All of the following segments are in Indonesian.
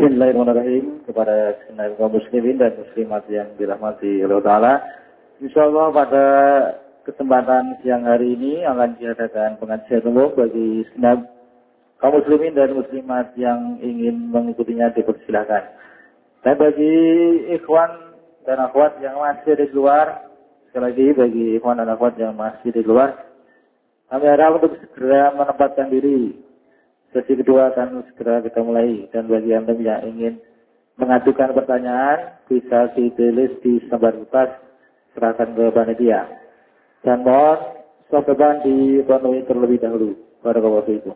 Bismillahirrahmanirrahim. Kepada segenap kaum muslimin dan muslimat yang dirahmati Allah Ta'ala, insyaallah pada kesempatan siang hari ini akan diadakan pengajian umum bagi segenap kaum muslimin dan muslimat yang ingin mengikutinya dipersilakan. Dan bagi ikhwan dan akhwat yang masih di luar, sekali lagi bagi ikhwan dan akhwat yang masih di luar, kami harap untuk segera menempatkan diri. Sesi kedua akan segera kita mulai, dan bagi Anda yang ingin mengajukan pertanyaan bisa ditulis di selembar kertas, serahkan ke panitia. Dan mohon stok depan dipenuhi terlebih dahulu. Barakallahu fiikum.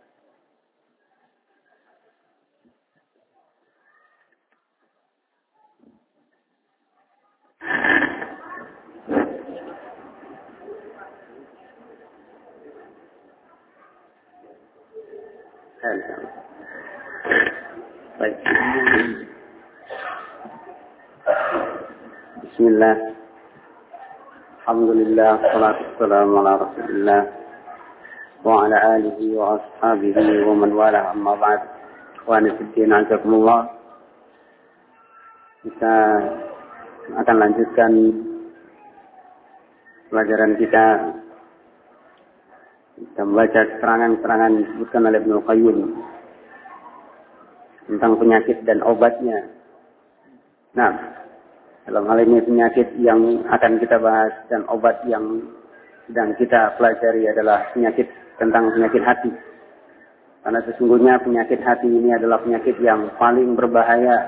Baik. Bismillah. Alhamdulillah, salatu wassalamu ala Rasulillah wa ala alihi wa ashabihi wa man wala, amma ba'd. Ikhwani fid din, azakumullah. Kita akan lanjutkan pelajaran kita. Kita membaca keterangan-keterangan disebutkan oleh Ibnu Qayyim tentang penyakit dan obatnya. Nah, dalam hal ini penyakit yang akan kita bahas dan obat yang sedang kita pelajari adalah tentang penyakit hati. Karena sesungguhnya penyakit hati ini adalah penyakit yang paling berbahaya,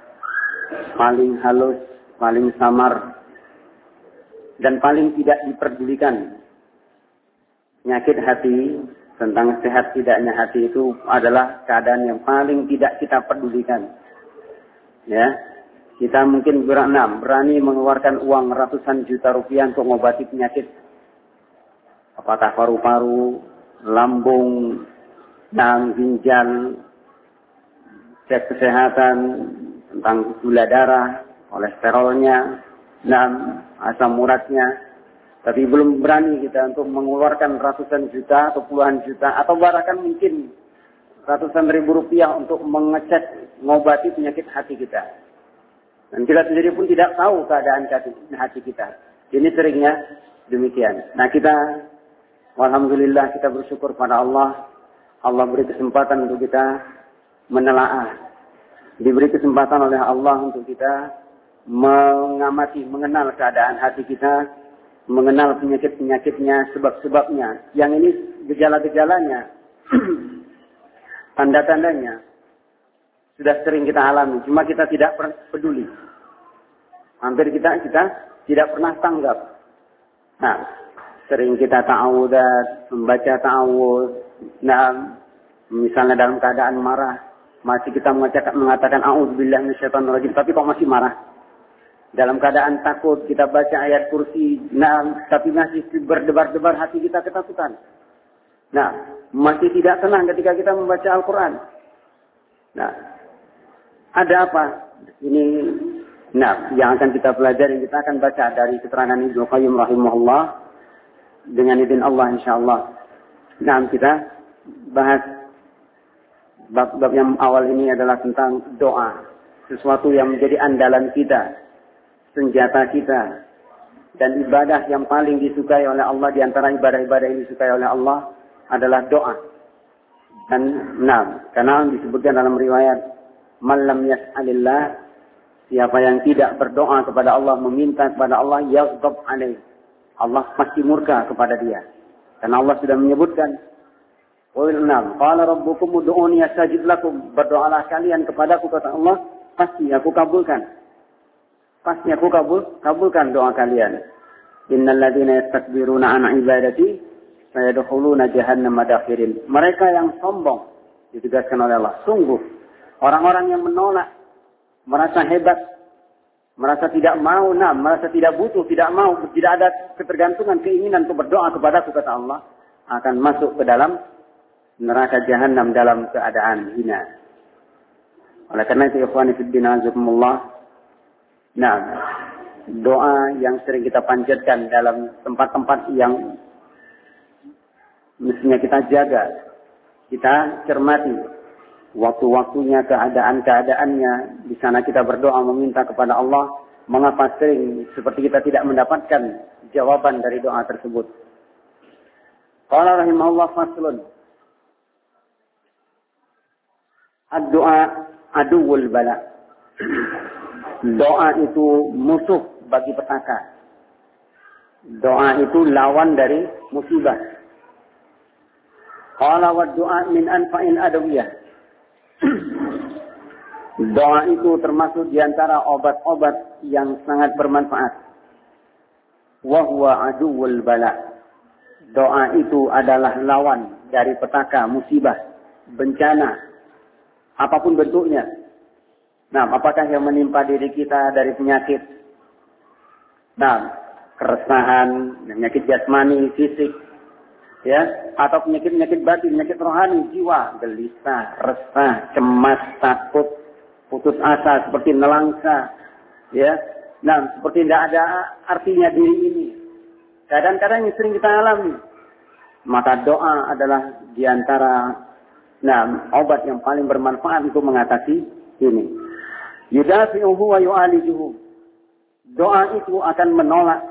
paling halus, paling samar, dan paling tidak diperdulikan. Penyakit hati, tentang sehat tidaknya hati itu adalah keadaan yang paling tidak kita pedulikan. Ya, kita mungkin berani mengeluarkan uang ratusan juta rupiah untuk mengobati penyakit. Apakah paru-paru, lambung, dan ginjal, cek kesehatan, tentang gula darah, kolesterolnya, dan asam uratnya. Tapi belum berani kita untuk mengeluarkan ratusan juta atau puluhan juta atau bahkan mungkin ratusan ribu rupiah untuk mengecek, mengobati penyakit hati kita. Dan kita sendiri pun tidak tahu keadaan hati kita. Ini seringnya demikian. Nah, kita alhamdulillah kita bersyukur pada Allah. Allah beri kesempatan untuk kita menelaah. Diberi kesempatan oleh Allah untuk kita mengamati, mengenal keadaan hati kita, mengenal penyakit-penyakitnya, sebab-sebabnya. Yang ini gejala-gejalanya, tanda-tandanya sudah sering kita alami, cuma kita tidak peduli. Hampir kita tidak pernah tanggap. Nah, sering kita ta'awudzat, membaca ta'awudz. Nah, misalnya dalam keadaan marah, masih kita mengatakan a'udzubillahi minasyaitonir rajim, tapi kok masih marah. Dalam keadaan takut, kita baca ayat kursi, tapi masih berdebar-debar hati kita ketakutan. Nah, masih tidak tenang ketika kita membaca Al-Quran. Nah, ada apa? Ini, yang akan kita pelajari, kita akan baca dari keterangan Ibnu Qayyim rahimahullah, dengan izin Allah insyaAllah. Nah, kita bahas bab yang awal ini adalah tentang doa. Sesuatu yang menjadi andalan kita, senjata kita, dan ibadah yang paling disukai oleh Allah. Di antara ibadah-ibadah yang disukai oleh Allah adalah doa. Dan karena disebutkan dalam riwayat, man lam yas'alillah, siapa yang tidak berdoa kepada Allah, meminta kepada Allah, yaghdab alaih, Allah pasti murka kepada dia. Karena Allah sudah menyebutkan, qala rabbukum ud'uni astajib lakum, berdoalah kalian kepadaku, kata Allah, pasti aku kabulkan. Pasti aku kabulkan doa kalian. Innal ladzina yastakbiruna an ibadati sayadkhuluna jahannama dakhirin. Mereka yang sombong, ditegaskan oleh Allah. Sungguh orang-orang yang menolak, merasa hebat, merasa tidak mau, merasa tidak butuh, tidak mau, tidak ada ketergantungan, keinginan untuk berdoa kepadaku, kata Allah, akan masuk ke dalam neraka jahanam dalam keadaan hina. Oleh karena itu, ikhwani fid din, azakumullah, doa yang sering kita panjatkan dalam tempat-tempat yang mestinya kita jaga, kita cermati. waktu-waktunya, keadaan-keadaannya. Di sana kita berdoa meminta kepada Allah. Mengapa sering seperti kita tidak mendapatkan jawaban dari doa tersebut? Qala rahimahullah faslun. Ad-du'a aduwwul bala. Doa itu musuh bagi petaka. Doa itu lawan dari musibah. Qala wa du'a min anfa'il adawiyah. Doa itu termasuk diantara obat-obat yang sangat bermanfaat. Wa huwa aduwwul bala. Doa itu adalah lawan dari petaka, musibah, bencana, apapun bentuknya. Nah, apakah yang menimpa diri kita dari penyakit? Nah, keresahan, penyakit jasmani, fisik, ya, atau penyakit-penyakit batin, penyakit rohani, jiwa, gelisah, resah, cemas, takut, putus asa, seperti nelangsa, ya. Nah, seperti tidak ada artinya diri ini. Kadang-kadang yang sering kita alami. Maka doa adalah diantara obat yang paling bermanfaat untuk mengatasi ini. Yudafi'uhu wa yu'alijuhu. Doa itu akan menolak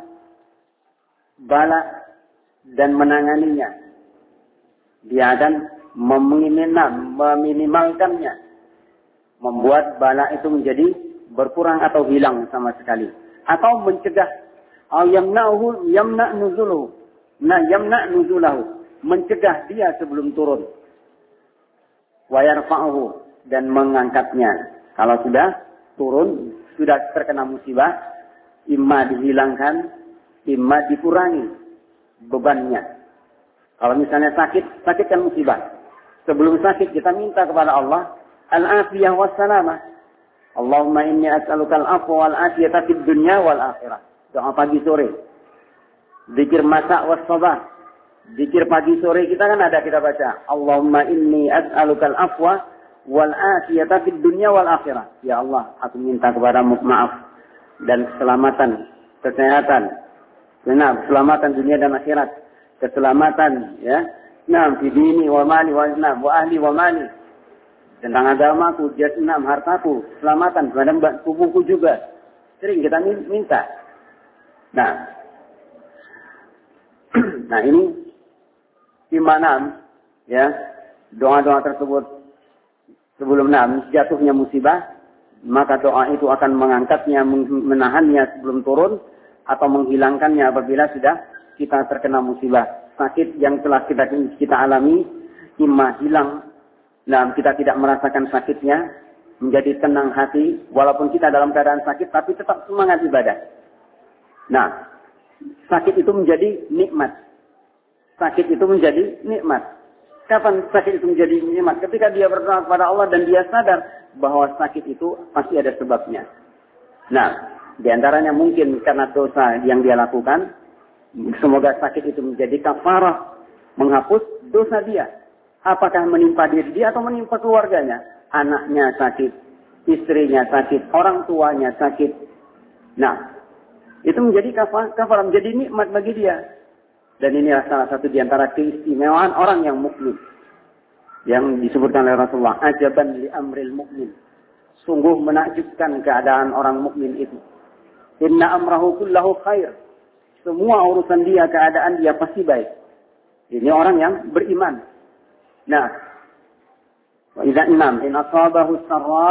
bala dan menanganinya. Dia akan meminimalkannya. Membuat bala itu menjadi berkurang atau hilang sama sekali. Atau mencegah. Yamna' nuzulahu. Mencegah dia sebelum turun. Wa yarfa'uhu. Dan mengangkatnya. Kalau sudah turun, sudah terkena musibah, imma dihilangkan, imma dikurangi bebannya. Kalau misalnya sakit kan musibah. Sebelum sakit kita minta kepada Allah al-afiyah wassalamah. Allahumma inni as'aluka al-afwa wal-afiyata fid dunya wal akhirah. Doa pagi sore. Zikir masa was-sabah. Zikir pagi sore kita kan ada kita baca. Allahumma inni as'aluka al-afwa wal-afiyata fid dunya wal akhirah. Ya Allah, aku minta kepadamu maaf dan keselamatan, kesehatan. Keselamatan dunia dan akhirat. Keselamatan, ya. Fi dini wa mali wa ahli wa mali. Tentang agamaku, jasnam, hartaku, keselamatan, badan tubuhku juga. Sering kita minta. Nah ini gimana ya doa-doa tersebut sebelum jatuhnya musibah, maka doa itu akan mengangkatnya, menahannya sebelum turun atau menghilangkannya apabila sudah kita terkena musibah. Sakit yang telah kita alami, imma hilang. Kita tidak merasakan sakitnya, menjadi tenang hati, walaupun kita dalam keadaan sakit, tapi tetap semangat ibadah. Sakit itu menjadi nikmat. Sakit itu menjadi nikmat. Kapan sakit itu menjadi nikmat? Ketika dia berdoa kepada Allah dan dia sadar bahwa sakit itu pasti ada sebabnya. Di antaranya mungkin karena dosa yang dia lakukan. Semoga sakit itu menjadi kafarah, menghapus dosa dia. Apakah menimpa diri dia atau menimpa keluarganya? Anaknya sakit, istrinya sakit, orang tuanya sakit. Itu menjadi kafarah, menjadi nikmat bagi dia. Dan inilah salah satu di antara keistimewaan orang yang mukmin. Yang disebutkan oleh Rasulullah, ajaban li amril mukmin. Sungguh menakjubkan keadaan orang mukmin itu. Inna amrahu kullahu khair. Semua urusan dia, keadaan dia pasti baik. Ini orang yang beriman. Wa idza in asabahu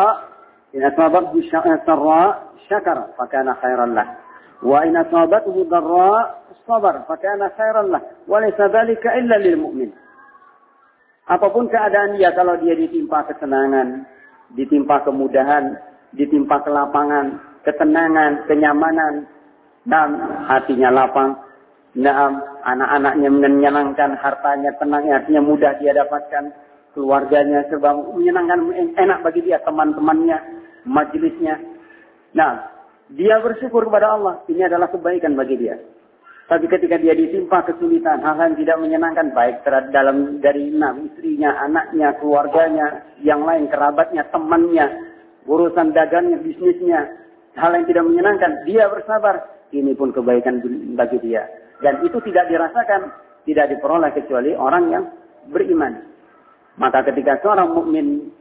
sarra syakara fakana khairan lah. Wa in asabathu dharra sabar fakana khairan lah. Wa laysa dzalika illa lil mu'min. Apapun keadaan dia, kalau dia ditimpa kesenangan, ditimpa kemudahan, ditimpa kelapangan, ketenangan, kenyamanan, hatinya lapang, anak-anaknya menyenangkan, hartanya tenang, artinya mudah dia dapatkan, keluarganya serba menyenangkan, enak bagi dia, teman-temannya, majelisnya. Dia bersyukur kepada Allah, ini adalah kebaikan bagi dia. Tapi ketika dia ditimpa kesulitan, hal-hal yang tidak menyenangkan, baik dari istrinya, anaknya, keluarganya, yang lain, kerabatnya, temannya, urusan dagangnya, bisnisnya, hal yang tidak menyenangkan, dia bersabar. Ini pun kebaikan bagi dia. Dan itu tidak dirasakan, tidak diperoleh kecuali orang yang beriman. Maka ketika seorang mukmin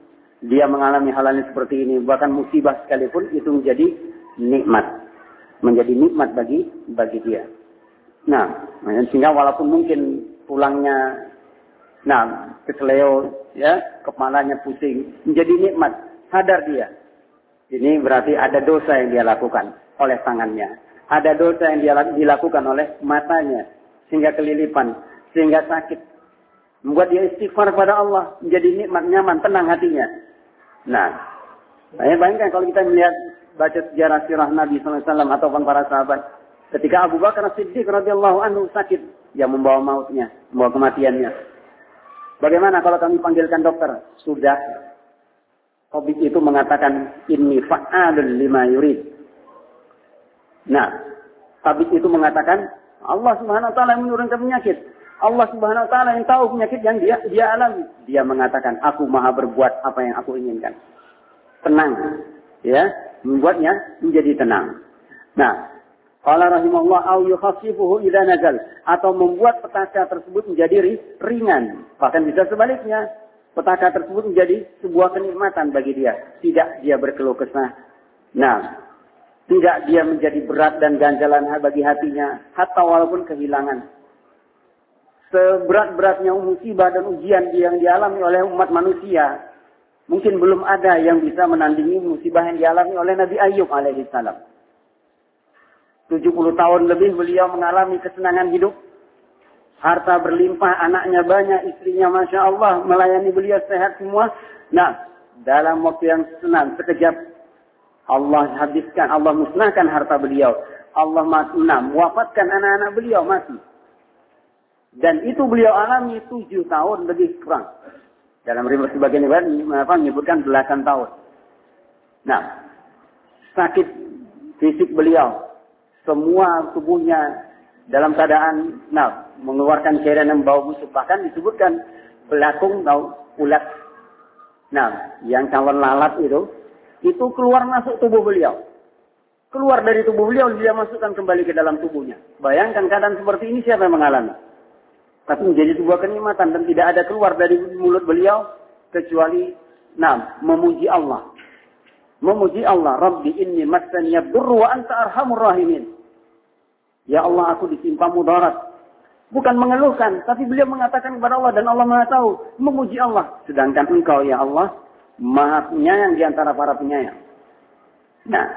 dia mengalami hal-hal seperti ini, bahkan musibah sekalipun itu menjadi nikmat. Menjadi nikmat bagi dia. Nah, sehingga walaupun mungkin tulangnya keseleo, ya, kepalanya pusing, menjadi nikmat. Sadar dia. Ini berarti ada dosa yang dia lakukan oleh tangannya. Ada dosa yang dia dilakukan oleh matanya. Sehingga kelilipan, sehingga sakit. Membuat dia istighfar kepada Allah. Menjadi nikmat, nyaman, tenang hatinya. Nah, saya bayangkan kalau kita melihat, baca sejarah sirah Nabi SAW ataupun para sahabat. Ketika Abu Bakar Siddiq radhiyallahu anhu sakit, yang membawa mautnya, membawa kematiannya. Bagaimana kalau kami panggilkan dokter? Sudah. Tabib itu mengatakan, inni fa'alun lima yurid. Nah, tabib itu mengatakan, Allah Subhanahu wa taala yang menurunkan penyakit. Allah Subhanahu wa taala yang tahu penyakit yang dia alami. Dia mengatakan, aku maha berbuat apa yang aku inginkan. Tenang, ya, membuatnya menjadi tenang. Nah, qala rahimahullah au yukhassifuhu idza nazal, atau membuat petaka tersebut menjadi ringan. Bahkan bisa sebaliknya, petaka tersebut menjadi sebuah kenikmatan bagi dia. Tidak dia berkeluh kesah. Nah, tidak dia menjadi berat dan ganjalan bagi hatinya, hatta walaupun kehilangan. Seberat-beratnya musibah dan ujian yang dialami oleh umat manusia, mungkin belum ada yang bisa menandingi musibah yang dialami oleh Nabi Ayyub alaihissalam. 70 tahun lebih beliau mengalami kesenangan hidup. Harta berlimpah, anaknya banyak, istrinya Masya Allah, melayani beliau sehat semua. Nah, dalam waktu yang senang, sekejap, Allah habiskan, Allah musnahkan harta beliau. Allah mewafatkan anak-anak beliau mati. Dan itu beliau alami 7 tahun lebih kurang. Dalam sebagian riwayat menyebutkan belasan tahun. Nah, sakit fisik beliau, semua tubuhnya dalam keadaan mengeluarkan cairan yang bau busuk. Bahkan disebutkan belakung atau ulat. Nah, yang calon lalat itu keluar masuk tubuh beliau. Keluar dari tubuh beliau, dia masukkan kembali ke dalam tubuhnya. Bayangkan keadaan seperti ini siapa yang mengalami? Tapi menjadi sebuah kenikmatan dan tidak ada keluar dari mulut beliau kecuali memuji Allah. Memuji Allah, Rabbi inni massani yadurru wa anta arhamur rahimin. Ya Allah, aku ditimpa mudarat. Bukan mengeluhkan, tapi beliau mengatakan kepada Allah dan Allah Maha tahu, memuji Allah. Sedangkan Engkau ya Allah, Maha penyayang di antara para penyayang. Nah,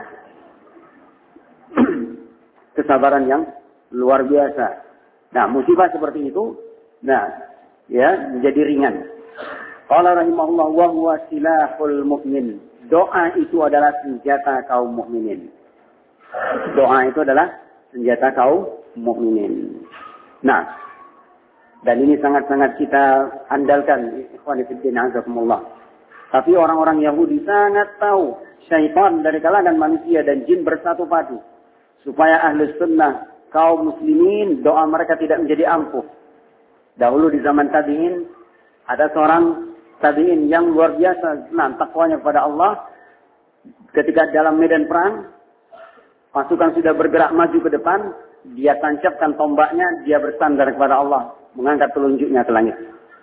kesabaran yang luar biasa. Nah, musibah seperti itu, menjadi ringan. Qala rahimahullah wa huwa silahul mu'min. Doa itu adalah senjata kaum mukminin. Doa itu adalah senjata kaum mukminin. Nah, dan ini sangat-sangat kita andalkan, ikhwan fillah azakumullah. Tapi orang-orang Yahudi sangat tahu syaitan dari kalangan manusia dan jin bersatu padu supaya ahli sunnah kaum muslimin doa mereka tidak menjadi ampuh. Dahulu di zaman tabi'in ada seorang tabi'in yang luar biasa takwanya kepada Allah. Ketika dalam medan perang, pasukan sudah bergerak maju ke depan, dia tancapkan tombaknya, dia bersandar kepada Allah, mengangkat telunjuknya ke langit.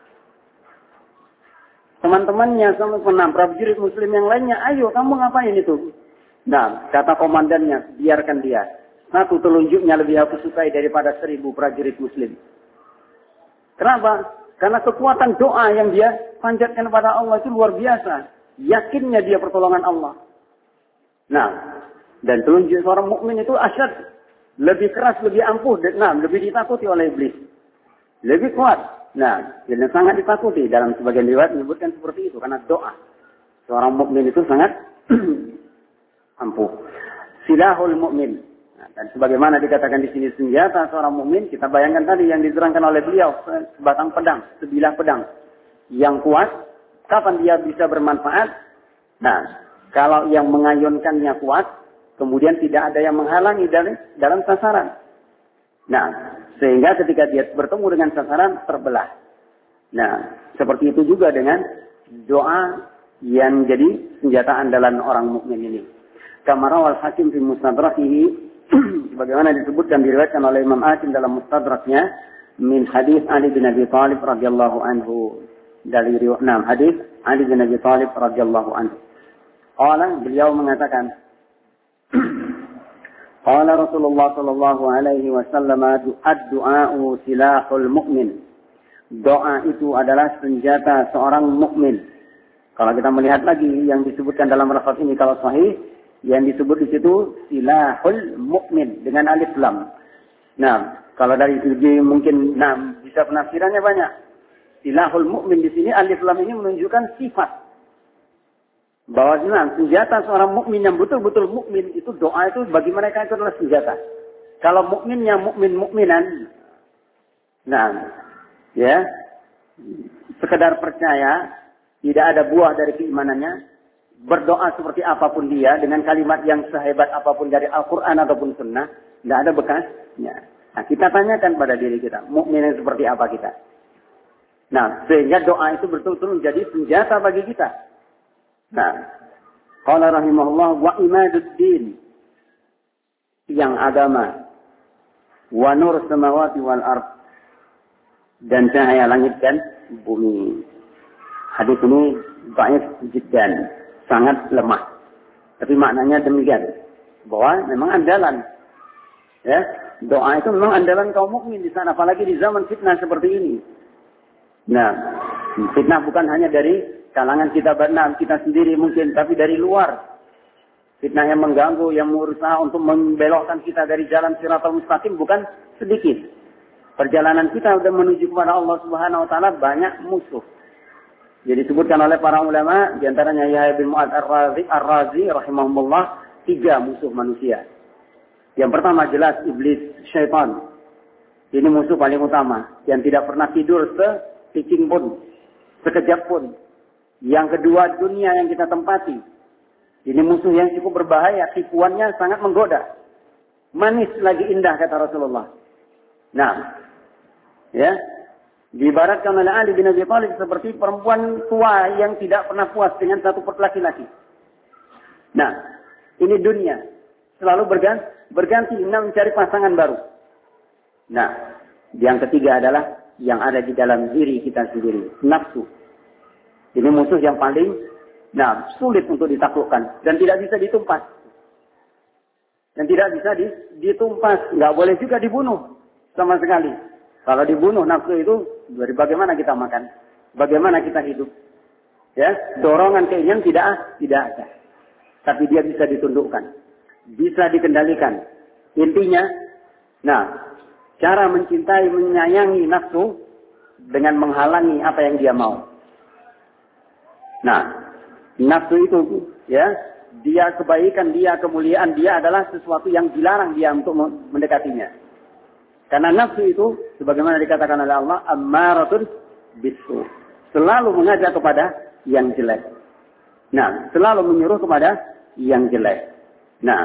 Teman-temannya sama prajurit muslim yang lainnya, ayo kamu ngapain itu? Nah, kata komandannya, biarkan dia. Satu telunjuknya lebih aku sukai daripada 1000 prajurit muslim. Kenapa? Karena kekuatan doa yang dia panjatkan kepada Allah itu luar biasa. Yakinnya dia pertolongan Allah. Nah, dan telunjuk seorang mukmin itu asyad, lebih keras, lebih ampuh, lebih ditakuti oleh iblis. Lebih kuat. Nah, dan sangat ditakuti. Dalam sebagian riwayat menyebutkan seperti itu. Karena doa seorang mukmin itu sangat ampuh. Silahul mukmin. Nah, dan sebagaimana dikatakan di sini senjata seorang mukmin, kita bayangkan tadi yang diterangkan oleh beliau, sebatang pedang, sebilah pedang yang kuat. Kapan dia bisa bermanfaat? Nah, kalau yang mengayunkannya kuat, kemudian tidak ada yang menghalangi dalam sasaran. Nah, sehingga ketika dia bertemu dengan sasaran, terbelah. Nah, seperti itu juga dengan doa yang jadi senjata andalan orang mukmin ini. Kama rawal Hakim fi Mustadrakihi, sebagaimana disebutkan diriwayatkan oleh Imam Hakim dalam Mustadraknya, min hadis Ali bin Abi Thalib radhiyallahu anhu. dari hadis Ali bin Abi Thalib radhiyallahu anhu. Beliau mengatakan, qala Rasulullah sallallahu alaihi wasallam, ad-du'a'u silahul mu'min. Doa itu adalah senjata seorang mukmin. Kalau kita melihat lagi yang disebutkan dalam lafaz ini, kalau sahih, yang disebut di situ silahul mukmin dengan alif lam. Nah, kalau dari segi mungkin bisa penafsirannya banyak. Silahul mukmin di sini alif lam ini menunjukkan sifat. Bahwa senjata seorang mukmin yang betul-betul mukmin itu doa itu bagi mereka itu adalah senjata. Kalau mukminnya mukminan, sekedar percaya, tidak ada buah dari keimanannya, berdoa seperti apapun dia, dengan kalimat yang sehebat apapun dari Al-Quran ataupun Sunnah, tidak ada bekasnya. Nah, kita tanyakan pada diri kita, mukmin yang seperti apa kita? Nah, sehingga doa itu betul-betul menjadi senjata bagi kita. Nah, qala rahimahullah wa imaduddin, yang agama, wa nur samawati wal ard, dan cahaya langit dan bumi. Hadis ini dhaif jiddan, sangat lemah. Tapi maknanya demikian, bahwa memang andalan. Ya, doa itu memang andalan kaum mukmin di sana, apalagi di zaman fitnah seperti ini. Nah, fitnah bukan hanya dari kalangan kita sendiri mungkin, tapi dari luar. Fitnah yang mengganggu, yang berusaha untuk membelokkan kita dari jalan Shiratal Mustaqim bukan sedikit. Perjalanan kita sudah menuju kepada Allah Subhanahu wa taala banyak musuh. Jadi disebutkan oleh para ulama, di antaranya Yahya bin Mu'adz Ar-Razi rahimahullah, 3 musuh manusia. Yang pertama jelas iblis, syaitan. Ini musuh paling utama, yang tidak pernah tidur seticing pun, sekejap pun. Yang kedua, dunia yang kita tempati. Ini musuh yang cukup berbahaya, tipuannya sangat menggoda. Manis lagi indah, kata Rasulullah. Nah, ya, diibaratkan oleh Ali bin Abi Thalib seperti perempuan tua yang tidak pernah puas dengan satu laki-laki. Nah, ini dunia. Selalu berganti mencari pasangan baru. Nah, yang ketiga adalah yang ada di dalam diri kita sendiri, nafsu. Ini musuh yang paling sulit untuk ditaklukkan dan tidak bisa ditumpas. Dan tidak bisa ditumpas, nggak boleh juga dibunuh sama sekali. Kalau dibunuh nafsu itu, dari bagaimana kita makan? Bagaimana kita hidup? Ya, dorongan keinginan tidak ada. Tapi dia bisa ditundukkan, bisa dikendalikan. Intinya, cara mencintai, menyayangi nafsu dengan menghalangi apa yang dia mau. Nah, nafsu itu, ya, dia kebaikan, dia kemuliaan, dia adalah sesuatu yang dilarang dia untuk mendekatinya. Karena nafsu itu, sebagaimana dikatakan oleh Allah, ammaratun bisu, selalu mengajak kepada yang jelek. Nah, selalu menyuruh kepada yang jelek. Nah,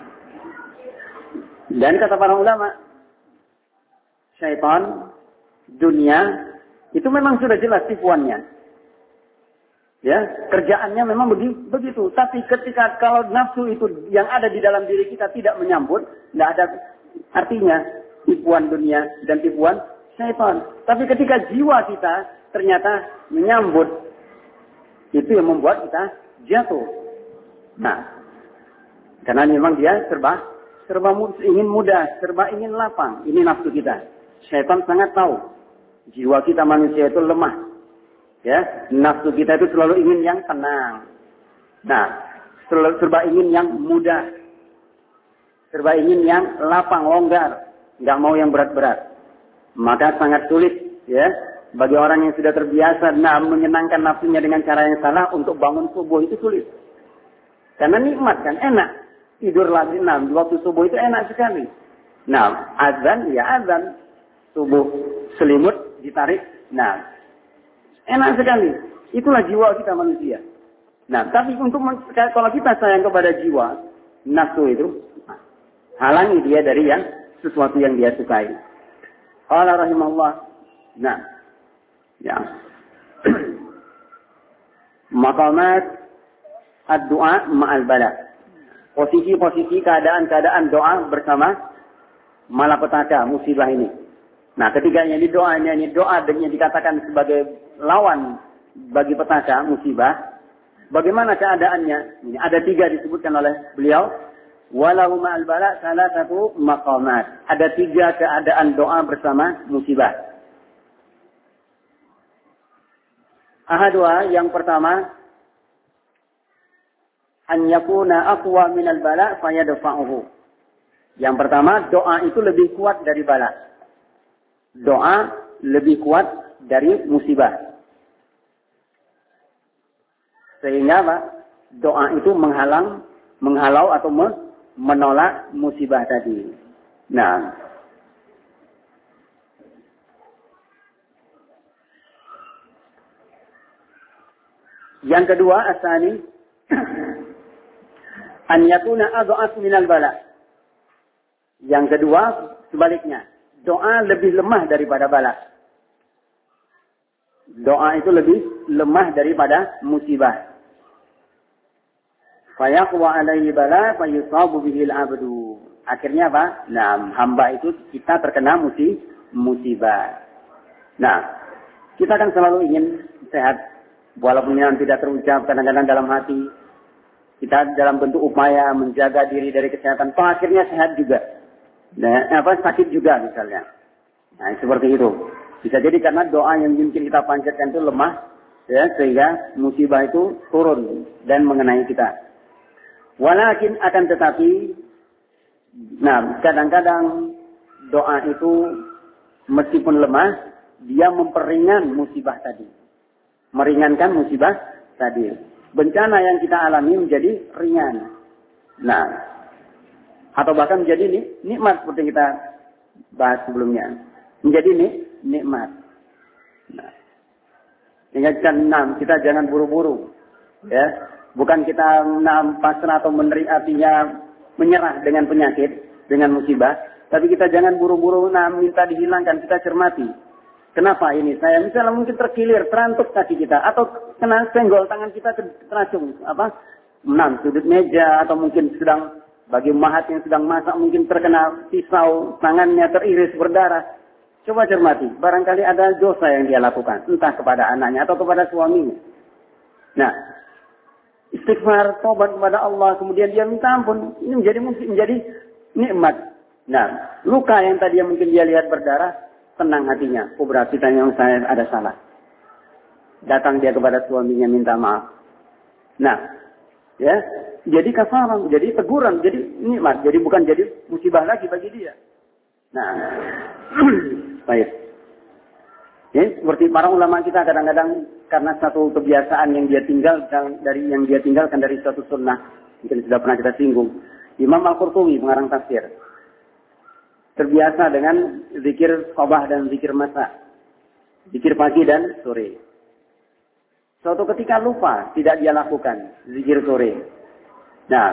dan kata para ulama, syaitan, dunia, itu memang sudah jelas tipuannya. Ya, kerjaannya memang begitu. Tapi ketika kalau nafsu itu yang ada di dalam diri kita tidak menyambut, tidak ada artinya tipuan dunia dan tipuan syaitan. Tapi ketika jiwa kita ternyata menyambut, itu yang membuat kita jatuh. Nah, karena memang dia serba ingin mudah, serba ingin lapang. Ini nafsu kita. Syaitan sangat tahu jiwa kita manusia itu lemah. Ya, nafsu kita itu selalu ingin yang tenang. Nah, serba ingin yang mudah. Serba ingin yang lapang, longgar. Nggak mau yang berat-berat. Maka sangat sulit, ya, bagi orang yang sudah terbiasa menyenangkan nafsunya dengan cara yang salah, untuk bangun subuh itu sulit. Karena nikmat kan, enak. Tidur lagi, di waktu subuh itu enak sekali. Nah, azan, ya azan. Subuh selimut, ditarik. Nah, enak sekali. Itulah jiwa kita manusia. Nah, tapi kalau kita sayang kepada jiwa, nafsu itu, halangi dia dari sesuatu yang dia sukai. Qala rahimahullah. Nah, ya. Maqamat ad-du'a ma'al bala. Posisi-posisi keadaan-keadaan doa bersama malapetaka, musibah ini. Nah, ketiganya ini doa yang dikatakan sebagai lawan bagi petaka, musibah. Bagaimana keadaannya? Ini ada 3 disebutkan oleh beliau. Walau ma'al bala salasatu maqamat. Ada 3 keadaan doa bersama musibah. Ahadua, yang pertama, an yakuna aqwa minal bala fayadfa'uhu. Yang pertama, doa itu lebih kuat dari bala. Doa lebih kuat dari musibah. Sehingga Pak, doa itu menghalau atau menolak musibah tadi. Nah, yang kedua, asani an yakuna adhaf minal bala. Yang kedua, sebaliknya, doa lebih lemah daripada bala. Doa itu lebih lemah daripada musibah. Fayaqwa alaihi bala fayusabu bihil abdu. Akhirnya apa? Nah, hamba itu kita terkena musibah. Nah, kita kan selalu ingin sehat. Walaupun yang tidak terucap kadang-kadang dalam hati. Kita dalam bentuk upaya menjaga diri dari kesehatan. Toh akhirnya sehat juga. Nah, sakit juga misalnya. Nah, seperti itu. Bisa jadi karena doa yang mungkin kita panjatkan itu lemah. Ya, sehingga musibah itu turun dan mengenai kita. Walakin akan tetapi, nah kadang-kadang doa itu meskipun lemah, dia memperingan musibah tadi. Meringankan musibah tadi. Bencana yang kita alami menjadi ringan. Nah, atau bahkan menjadi nikmat seperti yang kita bahas sebelumnya. Menjadi nikmat. Nah, ingatkan kita jangan buru-buru. Ya. Bukan kita pasrah atau artinya menyerah dengan penyakit, dengan musibah. Tapi kita jangan buru-buru minta dihilangkan, kita cermati. Kenapa ini? Saya misalnya mungkin terkilir, terantuk kaki kita. Atau kena senggol tangan kita teracung. Sudut meja. Atau mungkin sedang, bagi mahat yang sedang masak, mungkin terkena pisau, tangannya teriris berdarah. Coba cermati, barangkali ada dosa yang dia lakukan. Entah kepada anaknya atau kepada suaminya. Nah, istighfar, tobat kepada Allah, kemudian dia minta ampun. Ini menjadi nikmat. Nah, luka yang tadi yang mungkin dia lihat berdarah, tenang hatinya. Oh, berarti saya ada salah. Datang dia kepada suaminya minta maaf. Nah, ya, jadi kafarah, jadi teguran, jadi nikmat. Jadi bukan jadi musibah lagi bagi dia. Nah, baik. Ya, seperti para ulama kita kadang-kadang karena satu kebiasaan yang dia tinggalkan dari suatu sunnah, mungkin sudah pernah kita singgung. Imam Al-Qurtubi pengarang tafsir terbiasa dengan zikir sabah dan zikir masa, zikir pagi dan sore. Suatu ketika lupa, tidak dia lakukan zikir sore. Nah,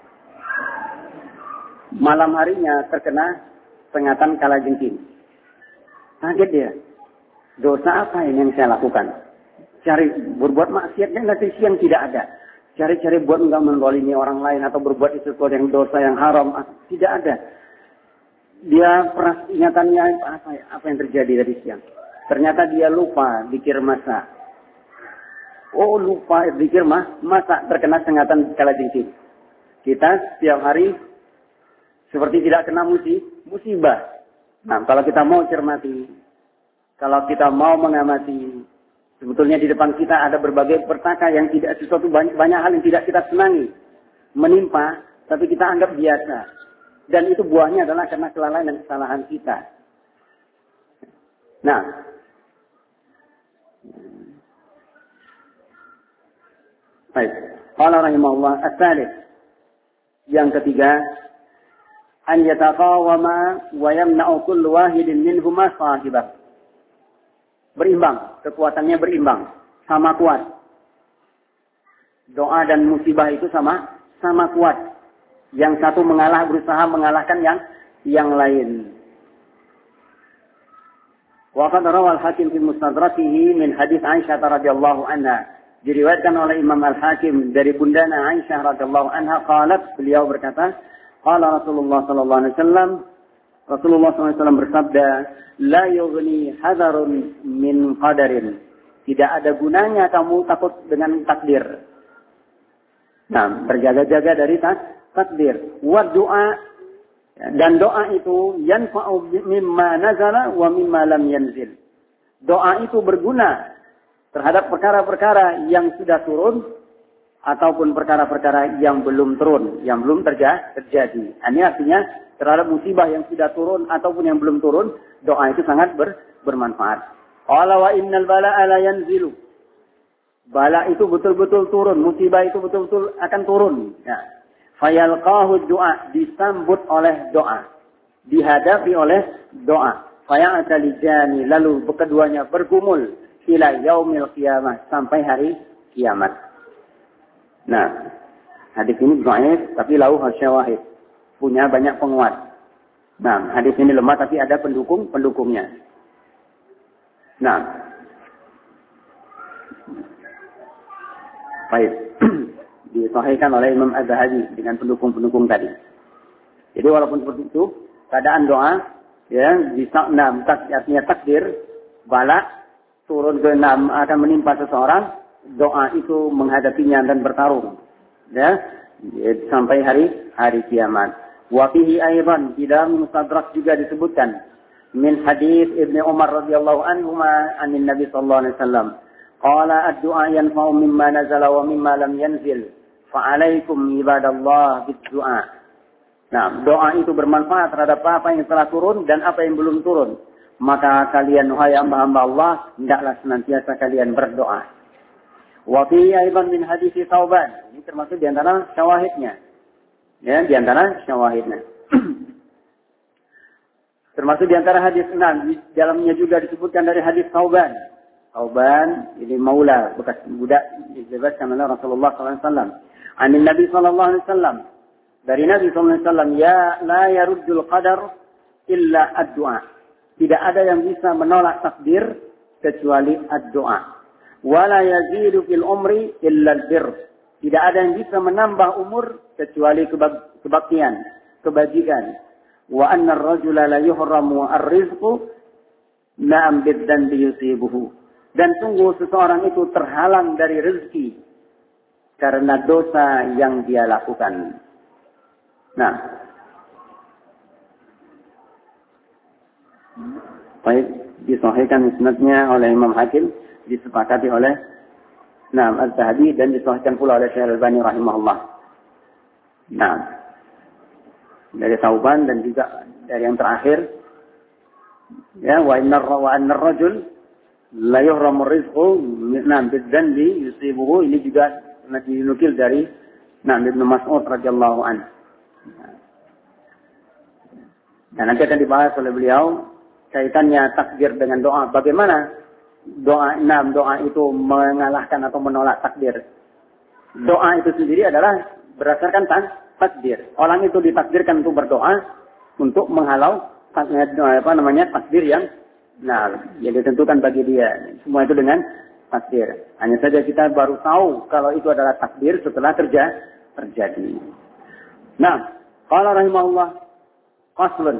malam harinya terkena sengatan kalajengking. Kaget dia. Dosa apa ini yang saya lakukan? Cari berbuat maksiatnya nanti siang tidak ada. Cari-cari buat enggak menzalimi orang lain atau berbuat sesuatu yang dosa yang haram, tidak ada. Dia peras ingatannya apa yang terjadi dari siang. Ternyata dia lupa zikir masa. Oh, lupa zikir masa terkena sengatan kalajengking. Kita setiap hari seperti tidak kena musibah. Nah, kalau kita mau cermati, kalau kita mau mengamati, sebetulnya di depan kita ada berbagai petaka yang tidak sesuatu banyak hal yang tidak kita senangi menimpa, tapi kita anggap biasa. Dan itu buahnya adalah karena kelalaian dan kesalahan kita. Nah, baik. Qala rahimahullah as-salih. Yang ketiga, an yataqawama wa yamna'u kullu wahidin minhuma sahibah. Berimbang, kekuatannya berimbang, sama kuat. Doa dan musibah itu sama kuat. Yang satu berusaha mengalahkan yang lain. Wa qad rawa al-Hakim fi mustadrakihi min hadits Aisyah radhiyallahu anha. Diriwayatkan oleh Imam Al-Hakim dari bundana Aisyah radhiyallahu anha qalat, beliau berkata, qala Rasulullah sallallahu alaihi wasallam, Rasulullah SAW bersabda, la yughni hadarun min qadarin. Tidak ada gunanya kamu takut dengan takdir. Nah, berjaga-jaga dari takdir. Wa doa, dan doa itu yanfa'u mimma nazala wa mimma lam yanzil. Doa itu berguna terhadap perkara-perkara yang sudah turun ataupun perkara-perkara yang belum turun, yang belum terjadi. Ini artinya terhadap musibah yang sudah turun ataupun yang belum turun, doa itu sangat bermanfaat. Qala wa innal bala'a la yanzilu. Bala itu betul-betul turun, musibah itu betul-betul akan turun. Ya. Fayalqahu du'a, disambut oleh doa, dihadapi oleh doa. Faya'talijani, lalu keduanya bergumul ila yaumil qiyamah, sampai hari kiamat. Nah, hadis ini dhaif tapi lahu syawahid, punya banyak penguat. Nah, hadis ini lemah tapi ada pendukungnya. Nah, baik, disahihkan oleh Imam Az-Zahabi dengan pendukung-pendukung tadi. Jadi walaupun seperti itu, keadaan doa, ya, bisa artinya takdir, bala turun ke enam akan menimpa seseorang, doa itu menghadapinya dan bertarung, ya, sampai hari kiamat. Wa fihi aidan, di dalam Mustadrak juga disebutkan min hadis Ibnu Umar radhiyallahu anhuma anin Nabi sallallahu alaihi wasallam qala ad-du'a yanfa'u mimma nazala wa mimma lam yanzil fa 'alaikum ibadallah bid-du'a. Nah, doa itu bermanfaat terhadap apa yang telah turun dan apa yang belum turun. Maka kalian wahai hamba-hamba Allah, hendaklah senantiasa kalian berdoa. Wa fi aidan min hadis Tsauban. Ini termasuk di antara syawahidnya. Ya, di antara syawahidnya. Termasuk di antara hadis 6, di dalamnya juga disebutkan dari hadis Tsauban. Tsauban ini maula, bekas budak dibebaskan oleh Rasulullah SAW. Anin Nabi SAW. Dari Nabi SAW, ya la yaruddul qadar illa ad-du'a. Tidak ada yang bisa menolak takdir kecuali ad-du'a. Wa la yazidu fil umri illa al-birr. Tidak ada yang bisa menambah umur kecuali kebaktian, kebajikan. Wa anna ar-rajula la yuhramu ar-rizqu na'am bid-dhanbi yusibuhu. Dan sungguh seseorang itu terhalang dari rezeki karena dosa yang dia lakukan. Nah, baik, disahihkan isnadnya oleh Imam Hakim, disepakati oleh Az-Zahabi dan disahihkan pula oleh Syekh Al-Albani rahimahullah. Nah, dari Tsauban dan juga dari yang terakhir, ya, wa anna ar-rajul la yuhramu rizqu bid-dhanbi yusibuhu. Ini juga dinukil dari Ibnu Mas'ud radhiyallahu anhu. Dan nanti akan dibahas oleh beliau kaitannya takdir dengan doa. Bagaimana doa itu mengalahkan atau menolak takdir. Doa itu sendiri adalah berdasarkan takdir. Orang itu ditakdirkan untuk berdoa untuk menghalau takdir yang yang ditentukan bagi dia. Semua itu dengan takdir. Hanya saja kita baru tahu kalau itu adalah takdir setelah terjadi. Nah, qala rahimahullah faslun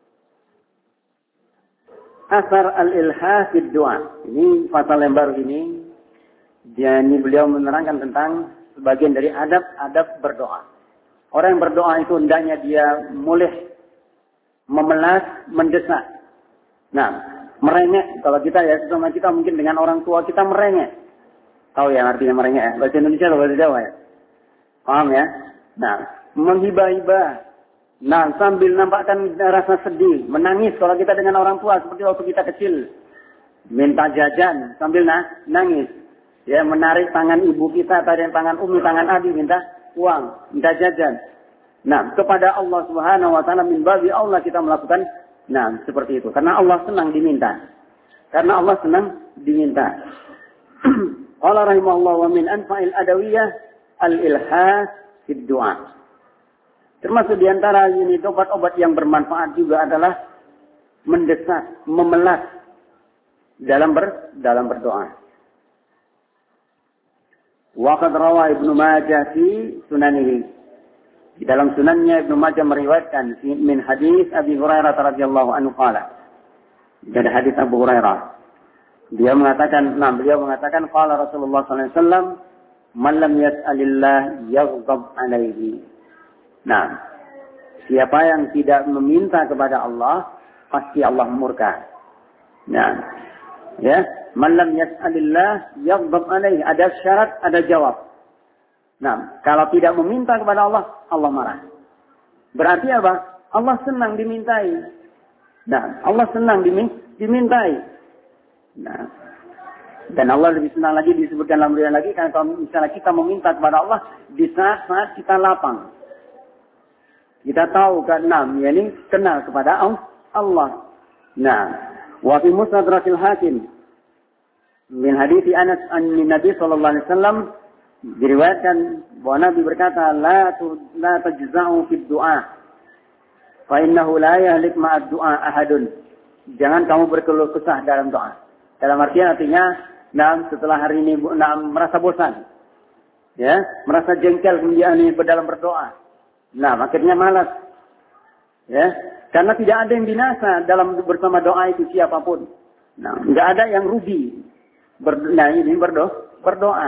asar al-ilha fid du'a. Ini pasal yang baru ini. Ini beliau menerangkan tentang sebagian dari adab-adab berdoa. Orang yang berdoa itu hendaknya dia mulih, memelas, mendesak. Nah, merengek. Kalau kita ya, sama kita mungkin dengan orang tua kita merengek. Tahu ya artinya merengek ya? Bahasa Indonesia atau bahasa Jawa ya? Paham ya? Nah, menghibah-hibah. Nah, sambil nampakkan rasa sedih, menangis kalau kita dengan orang tua seperti waktu kita kecil. Minta jajan sambil nangis. Ya, menarik tangan ibu kita, tarik tangan umi, tangan abi, minta uang, minta jajan. Nah, kepada Allah Subhanahu wa taala min babi Allah kita melakukan seperti itu. Karena Allah senang diminta. Karena Allah senang diminta. Qala rahimahullah wa min anfa'il adawiyah al-ilha fid du'a. Termasuk diantara ini obat-obat yang bermanfaat juga adalah mendesak, memelas dalam berdoa. Wa qad rawa Ibnu Majah fi sunanihi. Di dalam sunannya Ibnu Majah meriwayatkan min hadis Abi Hurairah radhiyallahu anhu qala. Dari hadis Abu Hurairah. Beliau mengatakan qala Rasulullah sallallahu alaihi wasallam man lam yas'alillah yaghdab alaihi. Nah, siapa yang tidak meminta kepada Allah, pasti Allah murka. Nah, ya, man lam yas'alillah yaghdab alaihi. Ada syarat, ada jawab. Nah, kalau tidak meminta kepada Allah, Allah marah. Berarti apa? Allah senang dimintai. Nah, Allah senang dimintai. Nah, dan Allah lebih senang lagi disebutkan dalam riwayat lagi, karena kalau misalnya kita meminta kepada Allah di saat-saat kita lapang, kita tahu kan, ini kenal kepada Allah. Nah, wa fi musnad Rasul Hakim min hadits Anas an Nabi sallallahu alaihi wasallam, diriwayatkan bahwa Nabi berkata, la tajza'u fid du'a fa innahu la yahlik ma'ad du'a ahadun. Jangan kamu berkeluh kesah dalam doa. Dalam artian artinya, setelah hari ini merasa bosan, ya, merasa jengkel kemudian dalam berdoa. Akhirnya malas, ya, karena tidak ada yang binasa dalam bersama doa itu siapapun. Nggak ada yang rugi. Ini berdoa.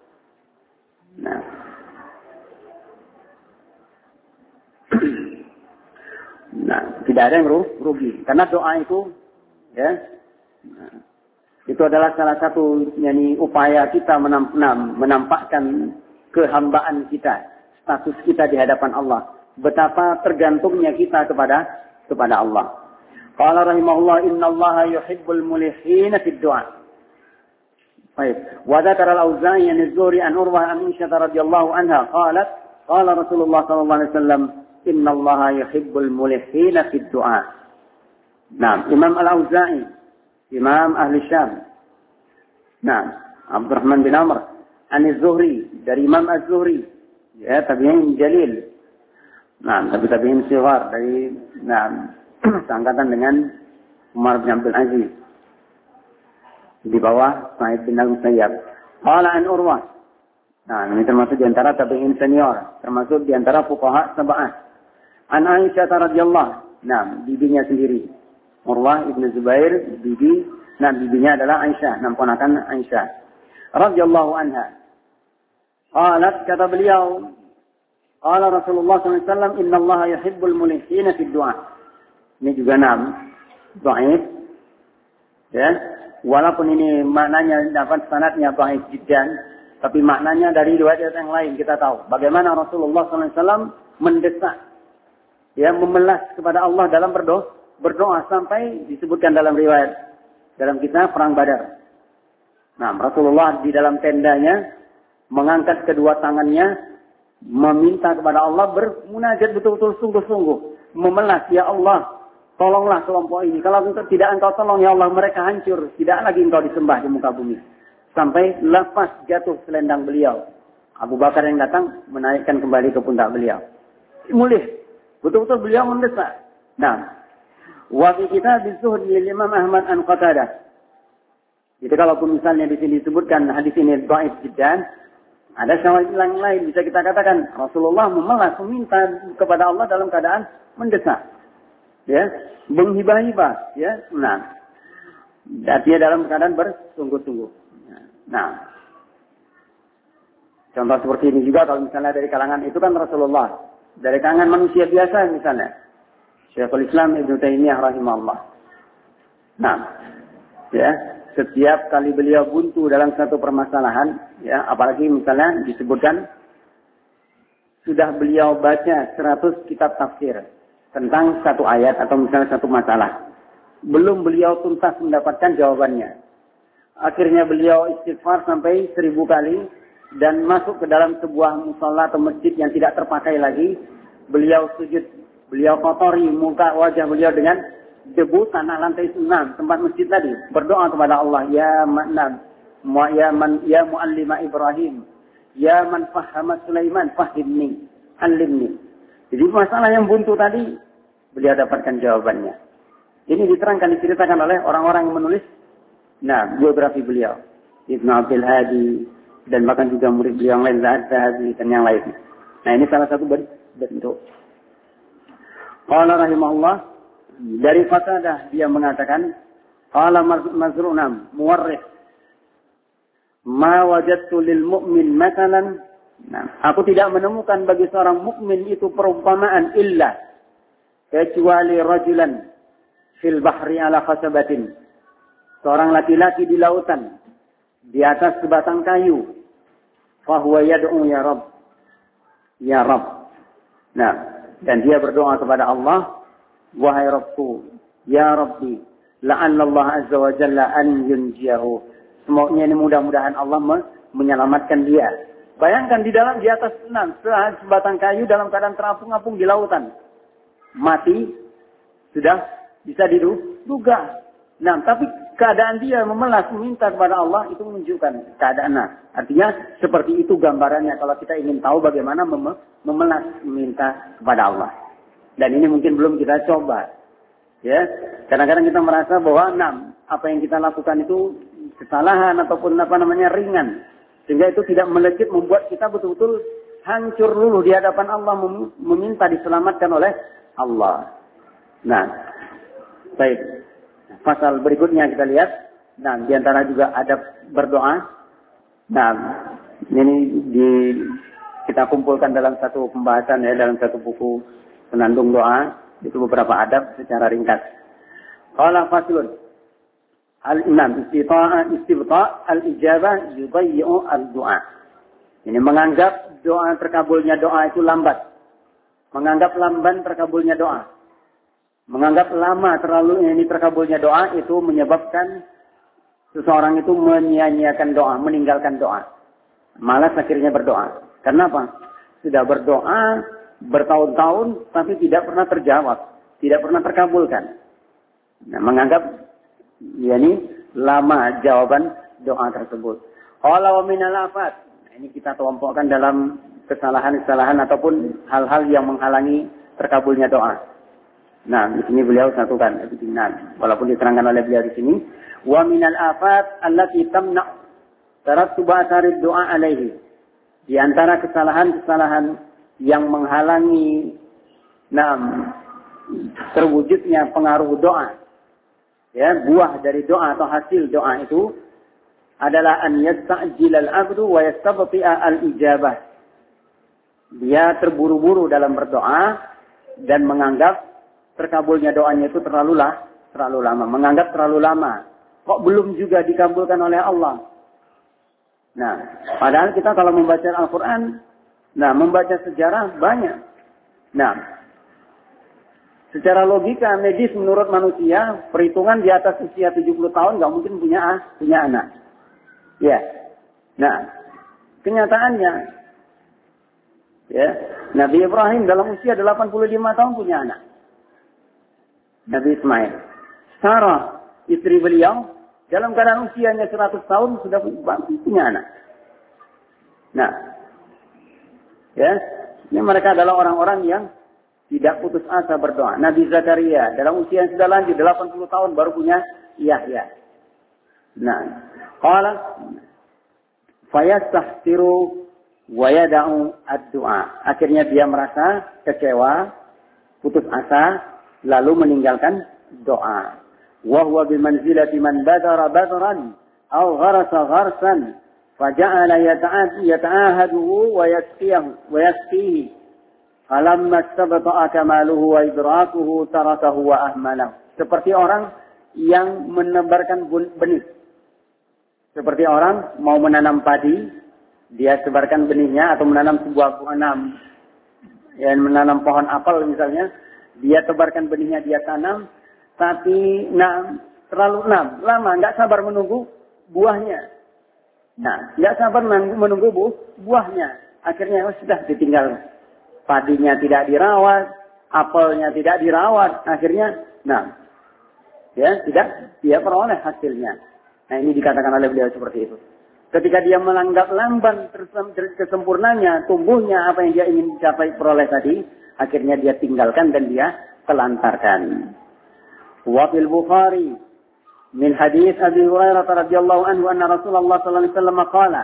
Tidak ada yang rugi, karena doa itu, ya. Itu adalah salah satu upaya kita menampakkan kehambaan kita, status kita di hadapan Allah. Betapa tergantungnya kita kepada Allah. Qala rahimahullah innallaha yuhibbul mulihina fid du'a. Baik. Wa dzakara al-Auza'i an az-Zuhri an Urwah an Aisyah radhiyallahu anha qalat qala Rasulullah sallallahu alaihi wasallam innallaha yuhibbul mulihina fid du'a. Imam al-Auza'i, Imam Ahli Syam. Abdurrahman bin Amr an-Zuhri, dari Imam Az-Zuhri, ya, tabi'in jalil. Tabi'in sighar, dari seangkatan dengan Umar bin Abdul Aziz, di bawah Sa'id bin Al-Musayyab. Qala an Urwah. Ini termasuk di antara tabi'in senior, termasuk di antara fuqaha sab'ah. An Aisyah radhiyallahu, bibinya sendiri. Urwah ibn Zubair, bibinya adalah Aisyah, ponakan Aisyah radhiyallahu anha. Qalat, kata beliau, qala Rasulullah sallallahu alaihi wasallam innallaha yuhibbul mulihina fid du'a. Ini juga dhaif, ya, walaupun ini maknanya dapat sanadnya dhaif jiddan, tapi maknanya dari riwayat yang lain kita tahu bagaimana Rasulullah sallallahu alaihi wasallam mendesak, ya, memelas kepada Allah dalam berdoa sampai disebutkan dalam riwayat dalam kitab perang Badar. Rasulullah di dalam tendanya mengangkat kedua tangannya, meminta kepada Allah, bermunajat betul-betul sungguh-sungguh, memelas, ya Allah, tolonglah kelompok ini. Kalau tidak engkau tolong, ya Allah, mereka hancur, tidak lagi engkau disembah di muka bumi. Sampai lepas jatuh selendang beliau. Abu Bakar yang datang menaikkan kembali ke pundak beliau. Mulih, betul-betul beliau mendesak. Wa fi kitab az-Zuhd lil Imam Ahmad an Qatadah. Jadi kalaupun misalnya di sini disebutkan hadis ini dhaif jiddan, ada syawahid lain bisa kita katakan Rasulullah memelas, meminta kepada Allah dalam keadaan mendesak, ya, menghibah-hibah, ya. Dia dalam keadaan bersungguh-sungguh. Contoh seperti ini juga kalau misalnya dari kalangan itu kan Rasulullah, dari kalangan manusia biasa misalnya Syekhul Islam Ibnu Taimiyah rahimahullah. Ya, setiap kali beliau buntu dalam satu permasalahan, ya, apalagi misalnya disebutkan sudah beliau baca 100 kitab tafsir tentang satu ayat atau misalnya satu masalah, belum beliau tuntas mendapatkan jawabannya. Akhirnya beliau istighfar sampai 1000 kali dan masuk ke dalam sebuah musala atau masjid yang tidak terpakai lagi. Beliau sujud, beliau kotori muka wajah beliau dengan debu tanah lantai 6 tempat masjid tadi, berdoa kepada Allah, ya muallima Ibrahim, ya man fahama Sulaiman, fahimni, alimni. Jadi masalah yang buntu tadi beliau dapatkan jawabannya. Ini diterangkan, diceritakan oleh orang-orang yang menulis biografi beliau, Ibnu Abdul Hadi, dan bahkan juga murid beliau yang lain, Zahabi dan yang lain. Ini salah satu bentuk. Qala rahimahullah, dari Qatadah dia mengatakan, Qala Mazrunam muwarrikh, ma wajadtu lil mu'min matalan. Nah, aku tidak menemukan bagi seorang mukmin itu perumpamaan illa kecuali rajulan fil bahri ala khasabatin. Seorang laki-laki di lautan di atas sebatang kayu. Fahuwa yad'u ya Rabb. Ya Rabb. Nah, dan dia berdoa kepada Allah, wahai Rabbku, ya Rabbi, la'alla Allah azza wa jalla an yunjiyahu. Semoga ini mudah-mudahan Allah menyelamatkan dia. Bayangkan di atas sebatang kayu dalam keadaan terapung-apung di lautan. Mati sudah bisa diduga. Nah, tapi keadaan dia memelas meminta kepada Allah itu menunjukkan keadaan. Nah, artinya seperti itu gambarannya kalau kita ingin tahu bagaimana memelas meminta kepada Allah. Dan ini mungkin belum kita coba. Ya, kadang-kadang kita merasa bahwa apa yang kita lakukan itu kesalahan ataupun ringan. Sehingga itu tidak melejit membuat kita betul-betul hancur luluh di hadapan Allah meminta diselamatkan oleh Allah. Nah, baik. Pasal berikutnya kita lihat. Nah, di antara juga adab berdoa. Nah, ini kita kumpulkan dalam satu pembahasan ya, dalam satu buku penandung doa. Itu beberapa adab secara ringkas. Qala faslun. Al-imam istibta' al-ijabah yudayyi'u al-du'a. Ini menganggap doa terkabulnya doa itu lambat. Menganggap lamban terkabulnya doa. Menganggap lama terkabulnya doa itu menyebabkan seseorang itu menyia-nyiakan doa, meninggalkan doa. Malas akhirnya berdoa. Kenapa? Sudah berdoa bertahun-tahun tapi tidak pernah terjawab, tidak pernah terkabulkan. Nah, menganggap lama jawaban doa tersebut. Qala wa minal afat. Ini kita kelompokkan dalam kesalahan-kesalahan ataupun hal-hal yang menghalangi terkabulnya doa. Nah, di sini beliau satukan walaupun diterangkan oleh beliau di sini, wa minal afat allati tamna tarattuba asarid doa alaihi. Di antara kesalahan-kesalahan yang menghalangi terwujudnya pengaruh doa, ya, buah dari doa atau hasil doa itu adalah an yasta'jilal abdu wa yastabti'a al-ijabah. Dia terburu-buru dalam berdoa dan menganggap terkabulnya doanya itu terlalu lama. Menganggap terlalu lama. Kok belum juga dikabulkan oleh Allah? Nah, padahal kita kalau membaca Al-Quran, membaca sejarah banyak. Nah, secara logika medis menurut manusia, perhitungan di atas usia 70 tahun nggak mungkin punya anak. Ya. Nah, kenyataannya, ya, Nabi Ibrahim dalam usia 85 tahun punya anak. Nabi Ismail. Sarah, istri beliau, dalam keadaan usianya 100 tahun sudah punya anak. Nah, ya, ini mereka adalah orang-orang yang tidak putus asa berdoa. Nabi Zakaria dalam usia yang sudah lanjut 80 tahun baru punya Yahya. Nah, qala fayastahtiru wa yada'u ad-du'a. Akhirnya dia merasa kecewa, putus asa, lalu meninggalkan doa. Wa huwa bimanzilati man badara badran aw gharasa gharsan faja'ala yata'ahaduhu wa yasqihi falamma istabta'a kamaluhu wa idrakuhu tarakahu wa ahmalahu. Seperti orang yang menebarkan benih. Seperti orang mau menanam padi, dia sebarkan benihnya atau menanam sebuah menanam pohon apel misalnya. Dia tebarkan benihnya, dia tanam, tapi terlalu lama, nggak sabar menunggu buahnya. Nah, nggak sabar menunggu buahnya. Akhirnya sudah ditinggal. Padinya tidak dirawat, apelnya tidak dirawat. Akhirnya, tidak dia peroleh hasilnya. Nah, ini dikatakan oleh beliau seperti itu. Ketika dia menganggap lamban kesempurnanya, tumbuhnya apa yang dia ingin capai peroleh tadi, akhirnya dia tinggalkan dan dia telantarkan. Wa fil Bukhari min hadis Abi Hurairah radhiyallahu anhu anna Rasulullah sallallahu alaihi wasallam qala.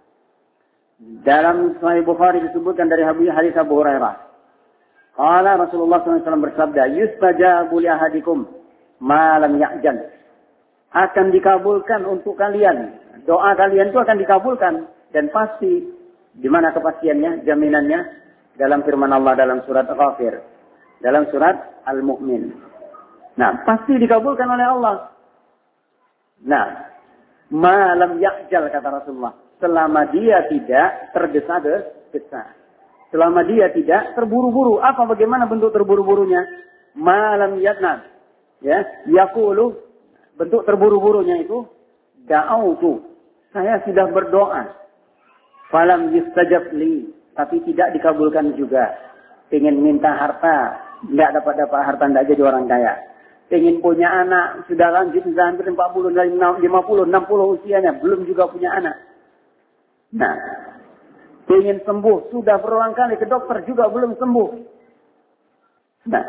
Dalam Sahih Bukhari disebutkan dari hadis Abu Hurairah. Qala Rasulullah sallallahu alaihi wasallam bersabda, "Yustajabu li ahadikum ma lam ya'jal." akan dikabulkan untuk kalian. Doa kalian itu akan dikabulkan. Dan pasti, di mana kepastiannya, jaminannya? Dalam firman Allah dalam surat Ghafir. Dalam surat Al-Mu'min. Nah, pasti dikabulkan oleh Allah. Nah, malam ya'jal kata Rasulullah. Selama dia tidak tergesa-gesa. Selama dia tidak terburu-buru. Apa bagaimana bentuk terburu-burunya? Malam ya'nam. Ya, yaqulu, bentuk terburu-burunya itu da'autu. Saya sudah berdoa. Falam yustajab li, tapi tidak dikabulkan juga. Pengen minta harta, enggak dapat harta, enggak jadi orang kaya. Pengen punya anak, sudah lanjut, sudah hampir 40, 50, 60 usianya, belum juga punya anak. Nah, pengen sembuh, sudah berulang kali ke dokter juga belum sembuh. Nah,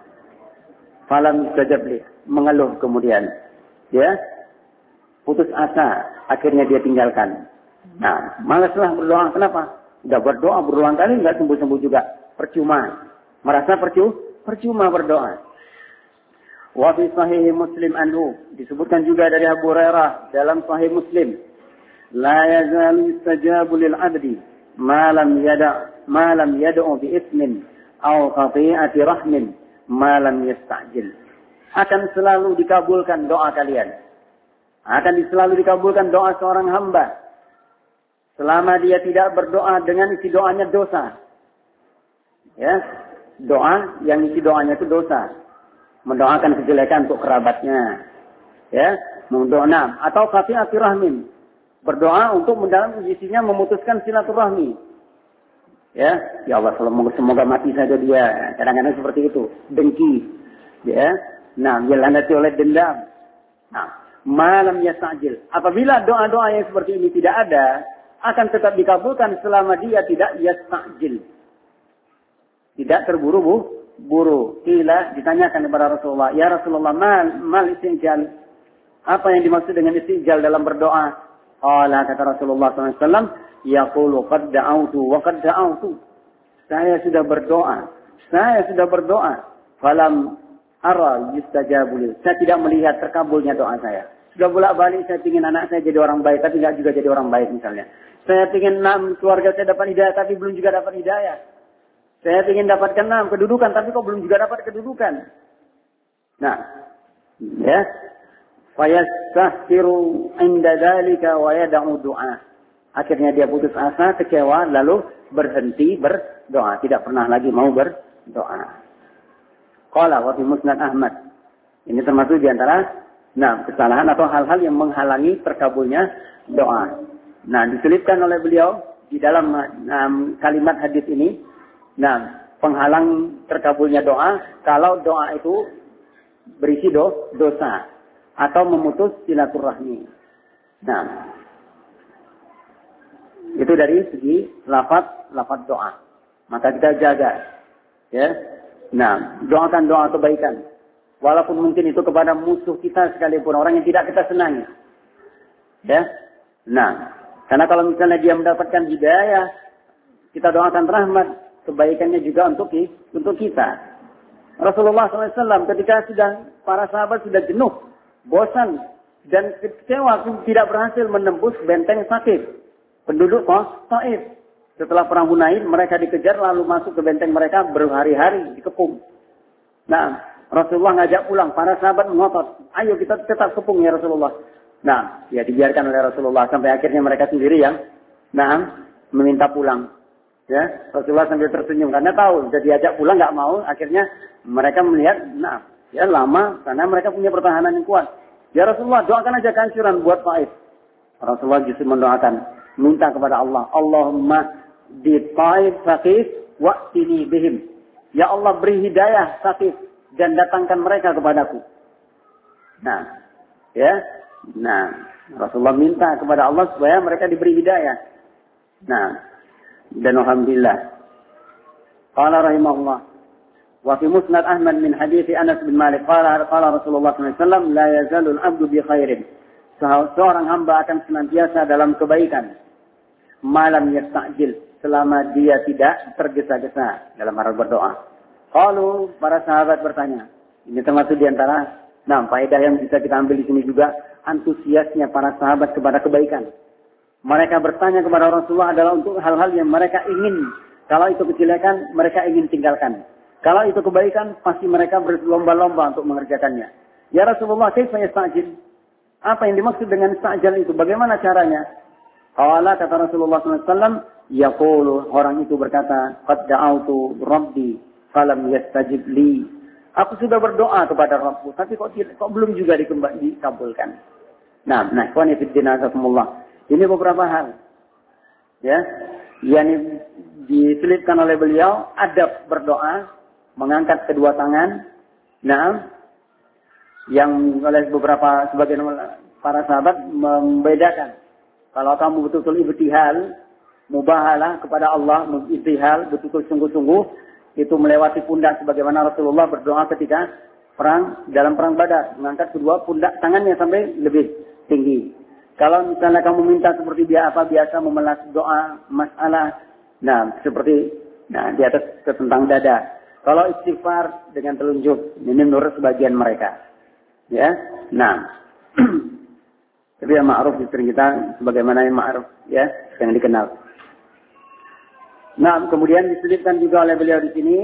falam yustajab li, mengeluh kemudian. Ya, putus asa, akhirnya dia tinggalkan. Nah, malaslah berdoa. Kenapa? Sudah berdoa berulang kali, enggak sembuh-sembuh juga. Percuma. Merasa percuma berdoa. Wa fi sahih Muslim anhu, disebutkan juga dari Abu Hurairah dalam sahih Muslim, la yazalu yustajabu lil 'abdi ma lam yad'u bi ismin aw qati'ati rahmin ma lam yasta'jil. Akan selalu dikabulkan doa kalian. Akan selalu dikabulkan doa seorang hamba selama dia tidak berdoa dengan isi doanya dosa. Ya, doa yang isi doanya itu dosa. Mendoakan kejelekan untuk kerabatnya. Ya, mendoa atau qati'ati rahmin. Berdoa untuk mendalam isinya memutuskan silaturahmi. Ya Allah, semoga mati saja dia. Kadang-kadang seperti itu, dengki. Ya. Nah, dilandasi oleh dendam. Nah, malam yasta'jil. Apabila doa-doa yang seperti ini tidak ada, akan tetap dikabulkan selama dia tidak yasta'jil. Tidak terburu-buru. Qila, ditanyakan kepada Rasulullah, ya Rasulullah, mal istijal? Apa yang dimaksud dengan istijal dalam berdoa? Qala, kata Rasulullah SAW, yaqulu qad da'autu wa qad da'autu. Saya sudah berdoa. Falam ara yustajabu li. Saya tidak melihat terkabulnya doa saya. Sudah bolak-balik saya ingin anak saya jadi orang baik, tapi tidak juga jadi orang baik misalnya. Saya ingin keluarga saya dapat hidayah, tapi belum juga dapat hidayah. Saya ingin dapatkan kedudukan, tapi kok belum juga dapat kedudukan. Nah, ya. Fayastahsiru inda dzalika wa yad'u du'a. Akhirnya dia putus asa, kecewa, lalu berhenti berdoa. Tidak pernah lagi mau berdoa. Qala wa fi Musnad Ahmad. Ini termasuk di antara kesalahan atau hal-hal yang menghalangi terkabulnya doa. Nah, diselipkan oleh beliau di dalam kalimat hadis ini, penghalang terkabulnya doa kalau doa itu berisi dosa atau memutus silaturahmi. Nah, itu dari segi lafaz doa. Maka kita jaga, ya. Nah, doakan doa kebaikan. Walaupun mungkin itu kepada musuh kita sekalipun, orang yang tidak kita senangi. Ya. Nah, karena kalau misalnya dia mendapatkan hidayah, kita doakan rahmat, kebaikannya juga untuk kita. Rasulullah SAW ketika para sahabat sudah jenuh, bosan, dan kecewa tidak berhasil menembus benteng Saqif, penduduk Taif. Setelah perang Hunain, mereka dikejar lalu masuk ke benteng mereka berhari-hari dikepung. Nah, Rasulullah ngajak pulang, para sahabat mengotot, ayo kita tetap kepung ya Rasulullah. Nah, ya dibiarkan oleh Rasulullah sampai akhirnya mereka sendiri yang meminta pulang. Ya, Rasulullah sambil tersenyum karena tahu sudah diajak pulang nggak mau, akhirnya mereka melihat, lama karena mereka punya pertahanan yang kuat. Ya Rasulullah, doakan aja kehancuran buat Taif. Rasulullah justru mendoakan, minta kepada Allah, Allahumma di Taif Saqif wa'tini bihim. Ya Allah, beri hidayah Saqif dan datangkan mereka kepadaku. Nah, ya. Nah, Rasulullah minta kepada Allah supaya mereka diberi hidayah. Nah, dan alhamdulillah. Qala rahimahullah wa fi Musnad Ahmad min hadits Anas bin Malik qala Rasulullah SAW, la yazalul abdu bi khairin. Seorang hamba akan senantiasa dalam kebaikan. Malam yasta'jil, selama dia tidak tergesa-gesa dalam hal berdoa. Qalu, para sahabat bertanya. Ini termasuk di antara faedah yang bisa kita ambil di sini juga. antusiasnya para sahabat kepada kebaikan. Mereka bertanya kepada Rasulullah adalah untuk hal-hal yang mereka ingin. Kalau itu kejelekan, mereka ingin tinggalkan. Kalau itu kebaikan, pasti mereka berlomba-lomba untuk mengerjakannya. Ya Rasulullah, kaifa yasta'jil? Apa yang dimaksud dengan ista'jal itu? Bagaimana caranya? Qala, kata Rasulullah SAW, yaqulu, orang itu berkata, qad da'autu rabbi falam yastajib li. Aku sudah berdoa kepada Rabbku, tapi kok belum juga dikabulkan. Nah, ikhwani fid din azakumullah. Ini beberapa hal, ya, yang diselipkan oleh beliau, adab berdoa, mengangkat kedua tangan, nah, yang oleh beberapa sebagian para sahabat membedakan. Kalau kamu betul-betul ibtihal, mubahalah kepada Allah, ibtihal, betul-betul sungguh-sungguh, itu melewati pundak sebagaimana Rasulullah berdoa ketika dalam perang Badar, mengangkat kedua pundak tangannya sampai lebih tinggi. Kalau misalnya kamu minta seperti biasa memelas doa masalah, di atas tentang dada. Kalau istighfar dengan telunjuk, ini menurut sebagian mereka, ya. Nah, tapi yang ma'ruf istri kita, sebagaimana yang ma'ruf, ya, yang dikenal. Nah, kemudian diselipkan juga oleh beliau di sini,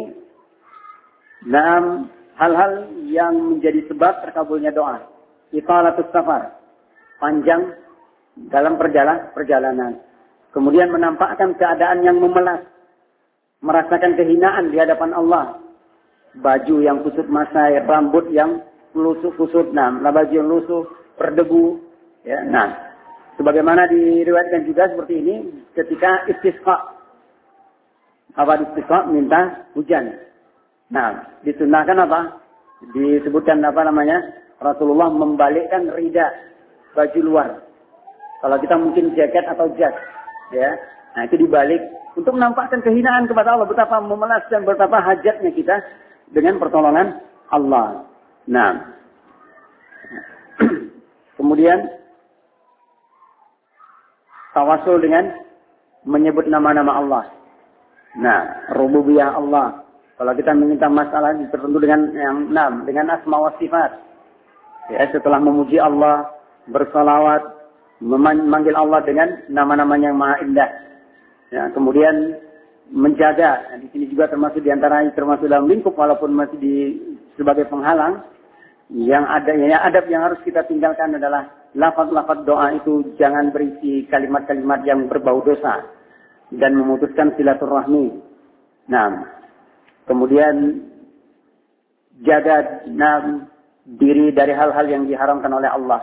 hal-hal yang menjadi sebab terkabulnya doa. Italatus safar, panjang dalam perjalanan. Kemudian menampakkan keadaan yang memelas, merasakan kehinaan di hadapan Allah. Baju yang kusut masai, rambut yang kusut, baju yang lusuh, berdebu. Ya, sebagaimana diriwayatkan juga seperti ini ketika istisqa. Apa istisqa? Minta hujan. Disunahkan apa? Disebutkan Rasulullah membalikkan rida, baju luar. Kalau kita mungkin jaket atau jas, ya, itu dibalik untuk menampakkan kehinaan kepada Allah, betapa memelas dan betapa hajatnya kita dengan pertolongan Allah. Kemudian tawasul dengan menyebut nama-nama Allah. Rububiyah Allah. Kalau kita meminta masalah tertentu dengan dengan asma wa sifat. Ya, setelah memuji Allah, bersalawat, memanggil Allah dengan nama-namanya yang maha indah. Ya, kemudian menjaga. Di sini juga termasuk dalam lingkup walaupun masih sebagai penghalang. Yang adab yang harus kita tinggalkan adalah lafaz-lafaz doa itu jangan berisi kalimat-kalimat yang berbau dosa dan memutuskan silaturahmi. Kemudian jaga diri dari hal-hal yang diharamkan oleh Allah.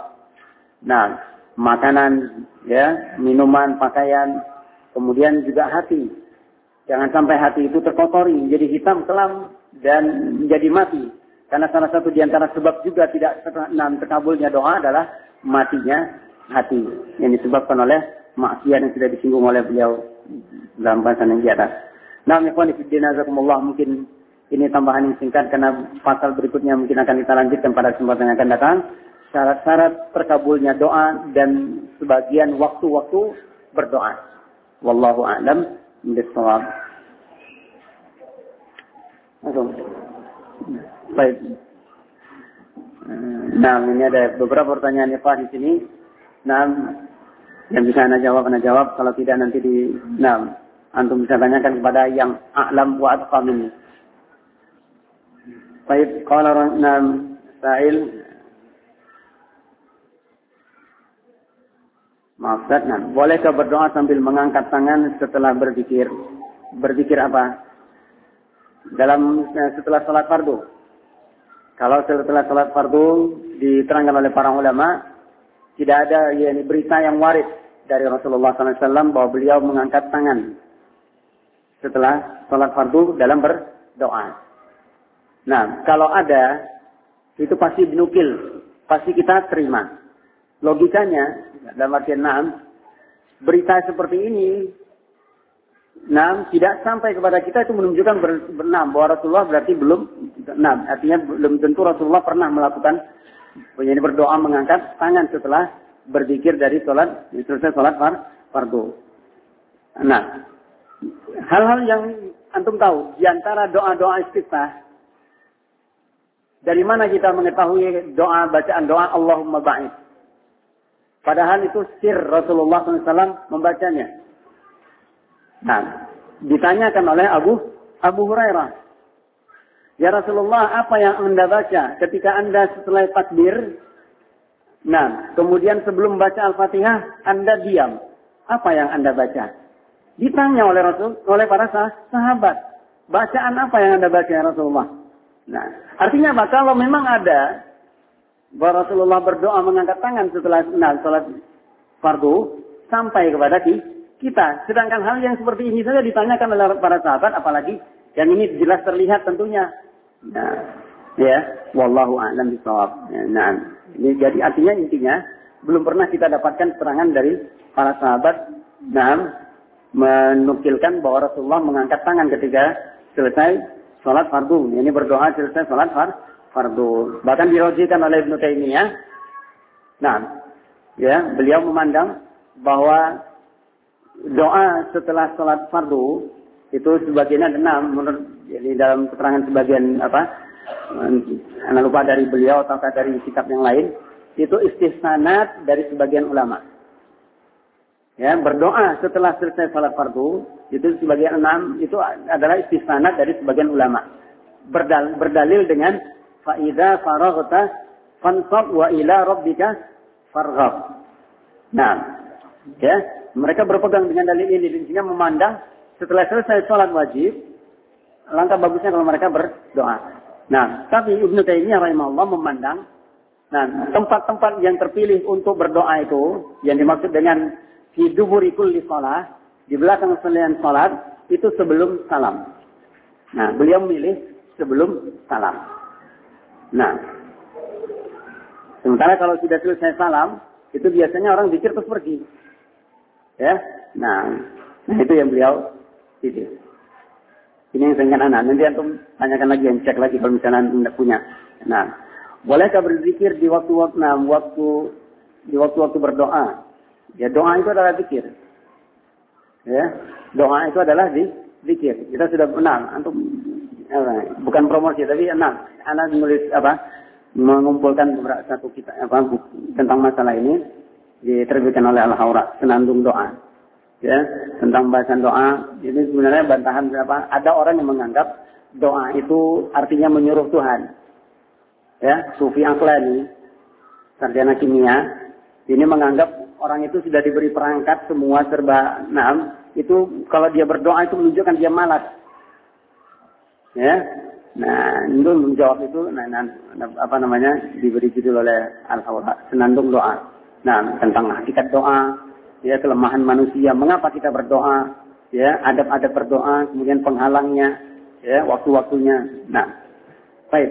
Makanan, ya, minuman, pakaian, kemudian juga hati. Jangan sampai hati itu terkotori, menjadi hitam, kelam, dan menjadi mati. Karena salah satu di antara sebab juga tidak terkabulnya doa adalah matinya hati. Yang disebabkan oleh maksiat yang sudah disinggung oleh beliau dalam bahasan yang di atas. Ikhwan fillah azakumullah, mungkin ini tambahan yang singkat karena pasal berikutnya mungkin akan kita lanjutkan pada kesempatan yang akan datang. Syarat-syarat terkabulnya doa dan sebagian waktu-waktu berdoa. Wallahu a'lam bishawab. Baik. Ini ada beberapa pertanyaan di sini. Yang bisa anda jawab. Kalau tidak nanti antum bisa tanyakan kepada yang a'lam wa atqam ini. Baik, qala sa'il. Bolehkah berdoa sambil mengangkat tangan setelah berzikir? Berzikir apa? Setelah salat fardu. Kalau setelah salat fardu diterangkan oleh para ulama, tidak ada berita yang warid dari Rasulullah SAW bahwa beliau mengangkat tangan setelah salat fardu dalam berdoa. Kalau ada, itu pasti dinukil, pasti kita terima. Logikanya, dalam artian berita seperti ini, tidak sampai kepada kita itu menunjukkan bahwa Rasulullah berarti belum, artinya belum tentu Rasulullah pernah melakukan berdoa mengangkat tangan setelah berzikir dari selesai sholat fardu. Hal-hal yang antum tahu, di antara doa-doa istiftah, dari mana kita mengetahui bacaan doa Allahumma ba'id? Padahal itu sir Rasulullah SAW membacanya. Nah, ditanyakan oleh Abu Hurairah. Ya Rasulullah, apa yang Anda baca ketika Anda setelah takbir? Nah, kemudian sebelum baca Al-Fatihah, Anda diam. Apa yang Anda baca? Ditanya oleh para sahabat. Bacaan apa yang Anda baca ya Rasulullah? Nah, artinya apa? Kalau memang ada bahwa Rasulullah berdoa mengangkat tangan setelah salat fardu sampai kepada kita. Sedangkan hal yang seperti ini saja ditanyakan oleh para sahabat, apalagi yang ini jelas terlihat tentunya. Nah, ya, wallahu a'lam bishawab. Nah, ini jadi artinya intinya belum pernah kita dapatkan keterangan dari para sahabat menukilkan bahwa Rasulullah mengangkat tangan ketika selesai sholat fardu. Ini berdoa selesai sholat fardu. Bahkan dirojikan oleh Ibnu Taimiyah. Nah, ya, beliau memandang bahwa doa setelah sholat fardu itu sebagiannya menurut jadi dalam keterangan sebagian anak lupa dari beliau atau dari kitab yang lain, itu istihsanat dari sebagian ulama. Ya, berdoa setelah selesai salat fardu itu sebagian 6 itu adalah istihsanat dari sebagian ulama. Berdalil dengan fa idza faraghta fansab wa ila rabbika farghab. Nah, ya, mereka berpegang dengan dalil ini, intinya memandang setelah selesai sholat wajib, langkah bagusnya kalau mereka berdoa. Nah, tapi Ibnu Taimiyah rahimahullah memandang, tempat-tempat yang terpilih untuk berdoa itu, yang dimaksud dengan fi duburi kulli shalah, di belakang selain sholat, itu sebelum salam. Nah, beliau memilih sebelum salam. Nah, sementara kalau sudah selesai salam, itu biasanya orang zikir terus pergi. Ya, nah itu yang beliau itu. Ini yang saya ingat anak. Nanti antum tanyakan lagi, yang cek lagi kalau misalnya anda punya. Nah, bolehkah berzikir di waktu-waktu berdoa? Ya, doa itu adalah zikir. Ya, doa itu adalah zikir. Kita sudah benar. Antum bukan promosi, tapi anak menulis mengumpulkan beberapa satu kitab tentang masalah ini diterbitkan oleh Al-Hawra, Senandung Doa. Ya, tentang bahasan doa, ini sebenarnya bantahan ada orang yang menganggap doa itu artinya menyuruh Tuhan. Ya, Sufi Aqlani, sarjana kimia, ini menganggap orang itu sudah diberi perangkat semua serba itu kalau dia berdoa itu menunjukkan dia malas. Ya. Nah, itu menjawab itu diberi judul oleh Al-Hawra, Senandung Doa. Nah, tentang hakikat doa, ya, kelemahan manusia, mengapa kita berdoa, ya, adab-adab berdoa, kemudian penghalangnya, ya, waktu-waktunya. Nah, baik.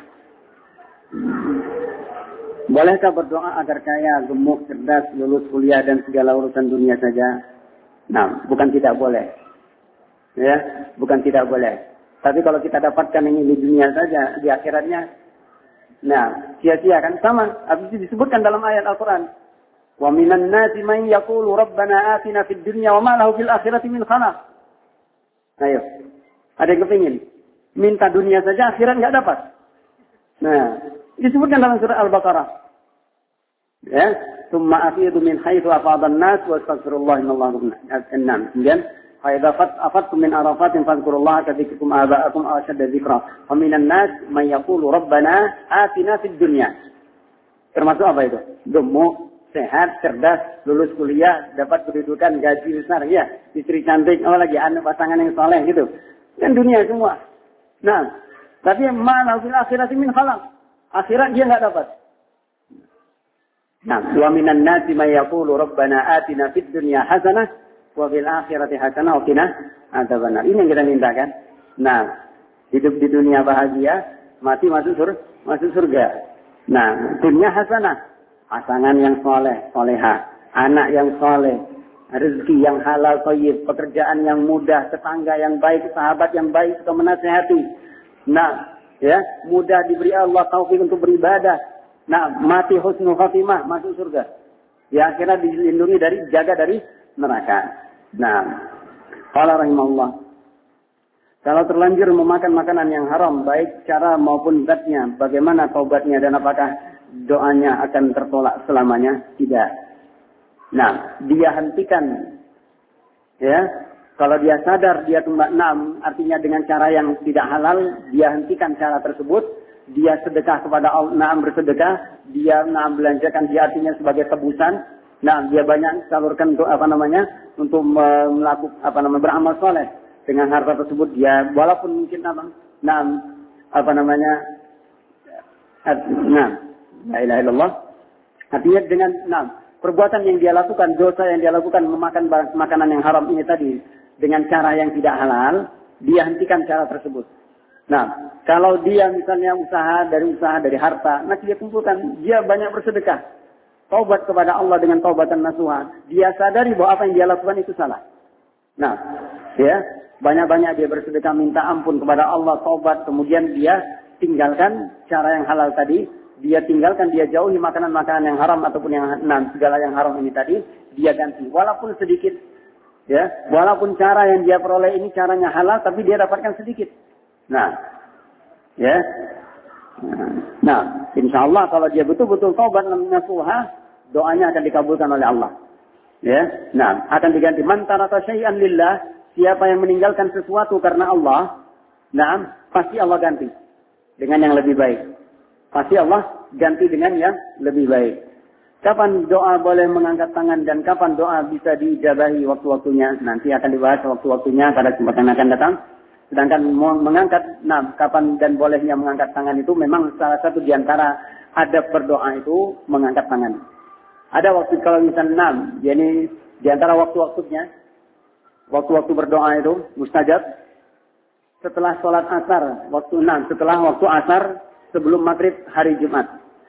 Bolehkah berdoa agar kaya, gemuk, cerdas, lulus kuliah dan segala urusan dunia saja? Nah, bukan tidak boleh. Ya, bukan tidak boleh. Tapi kalau kita dapatkan ini di dunia saja, di akhiratnya, nah, sia-sia kan? Sama, habis itu disebutkan dalam ayat Al-Quran. Wa minan nasi man yaqulu rabbana atina fid dunya wa ma lahu fil akhirati min khalaq. Ayo. Ada yang kepingin minta dunia saja, akhirat enggak dapat. Nah, disebutkan dalam surah Al-Baqarah. Ya, "Tsumma afidu min haitsu afadha an-nas wa astaghfirullah innallaha ghafurun rahim." Kemudian, "Fa idza afattum min arafatin fadhkurullaha ka dzikrikum aba'akum aw ashadda dzikra. Wa minan nas man yaqulu rabbana atina fid dunya." Termasuk apa itu? Gemuk, sehat, cerdas, lulus kuliah, dapat kedudukan, gaji besar, ya, istri cantik, lagi anak pasangan yang soleh gitu. Dan dunia semua. Nah, tapi mana fil akhirati min khalaq. Akhirat dia enggak dapat. Nah, wa minan nasi may yaqulu rabbana atina fid dunya hasanah wa fil akhirati hasanah wa qina adzabannar. Ini yang kita mintakan. Nah, hidup di dunia bahagia, mati masuk surga. Nah, dunia hasanah, pasangan yang soleh, soleha, anak yang soleh, rezeki yang halal, thayyib, pekerjaan yang mudah, tetangga yang baik, sahabat yang baik, suka menasihati. Nah, ya, mudah diberi Allah taufik untuk beribadah. Nah, mati husnul khatimah, masuk surga. Ya, akhirnya dilindungi jaga dari neraka. Nah, qala rahimahullah, kalau terlanjur memakan makanan yang haram, baik cara maupun zatnya, bagaimana taubatnya dan apakah doanya akan tertolak selamanya? Tidak. Nah, dia hentikan. Ya, kalau dia sadar dia artinya dengan cara yang tidak halal, dia hentikan cara tersebut. Dia sedekah kepada Allah, bersedekah, dia belanjakan, dia artinya sebagai tebusan. Dia banyak salurkan untuk untuk melakukan beramal soleh dengan harta tersebut. Dia walaupun mungkin la ilaha illallah. Artinya dengan perbuatan yang dia lakukan, dosa yang dia lakukan, memakan makanan yang haram ini tadi dengan cara yang tidak halal, dia hentikan cara tersebut. Kalau dia misalnya usaha dari harta, dia kumpulkan, dia banyak bersedekah, taubat kepada Allah dengan taubatan nasuha. Dia sadari bahwa apa yang dia lakukan itu salah. Banyak-banyak dia bersedekah, minta ampun kepada Allah, taubat, kemudian dia tinggalkan cara yang halal tadi. Dia tinggalkan, dia jauhi makanan-makanan yang haram ataupun yang segala yang haram ini tadi, dia ganti walaupun sedikit. Ya, walaupun cara yang dia peroleh ini caranya halal, tapi dia dapatkan sedikit. Insya Allah kalau dia betul-betul taubat nasuha, doanya akan dikabulkan oleh Allah. Ya, akan diganti. Man taraka syai'an lillah, siapa yang meninggalkan sesuatu karena Allah, pasti Allah ganti dengan yang lebih baik. Pasti Allah ganti dengan yang lebih baik. Kapan doa boleh mengangkat tangan dan kapan doa bisa diijabahi waktu-waktunya, nanti akan dibahas waktu-waktunya pada kesempatan akan datang. Sedangkan mengangkat, kapan dan bolehnya mengangkat tangan itu memang salah satu di antara adab berdoa itu mengangkat tangan. Ada waktu kalau misalnya jadi di antara waktu-waktunya, waktu-waktu berdoa itu mustajab setelah sholat asar, setelah waktu asar sebelum maghrib hari Jumat.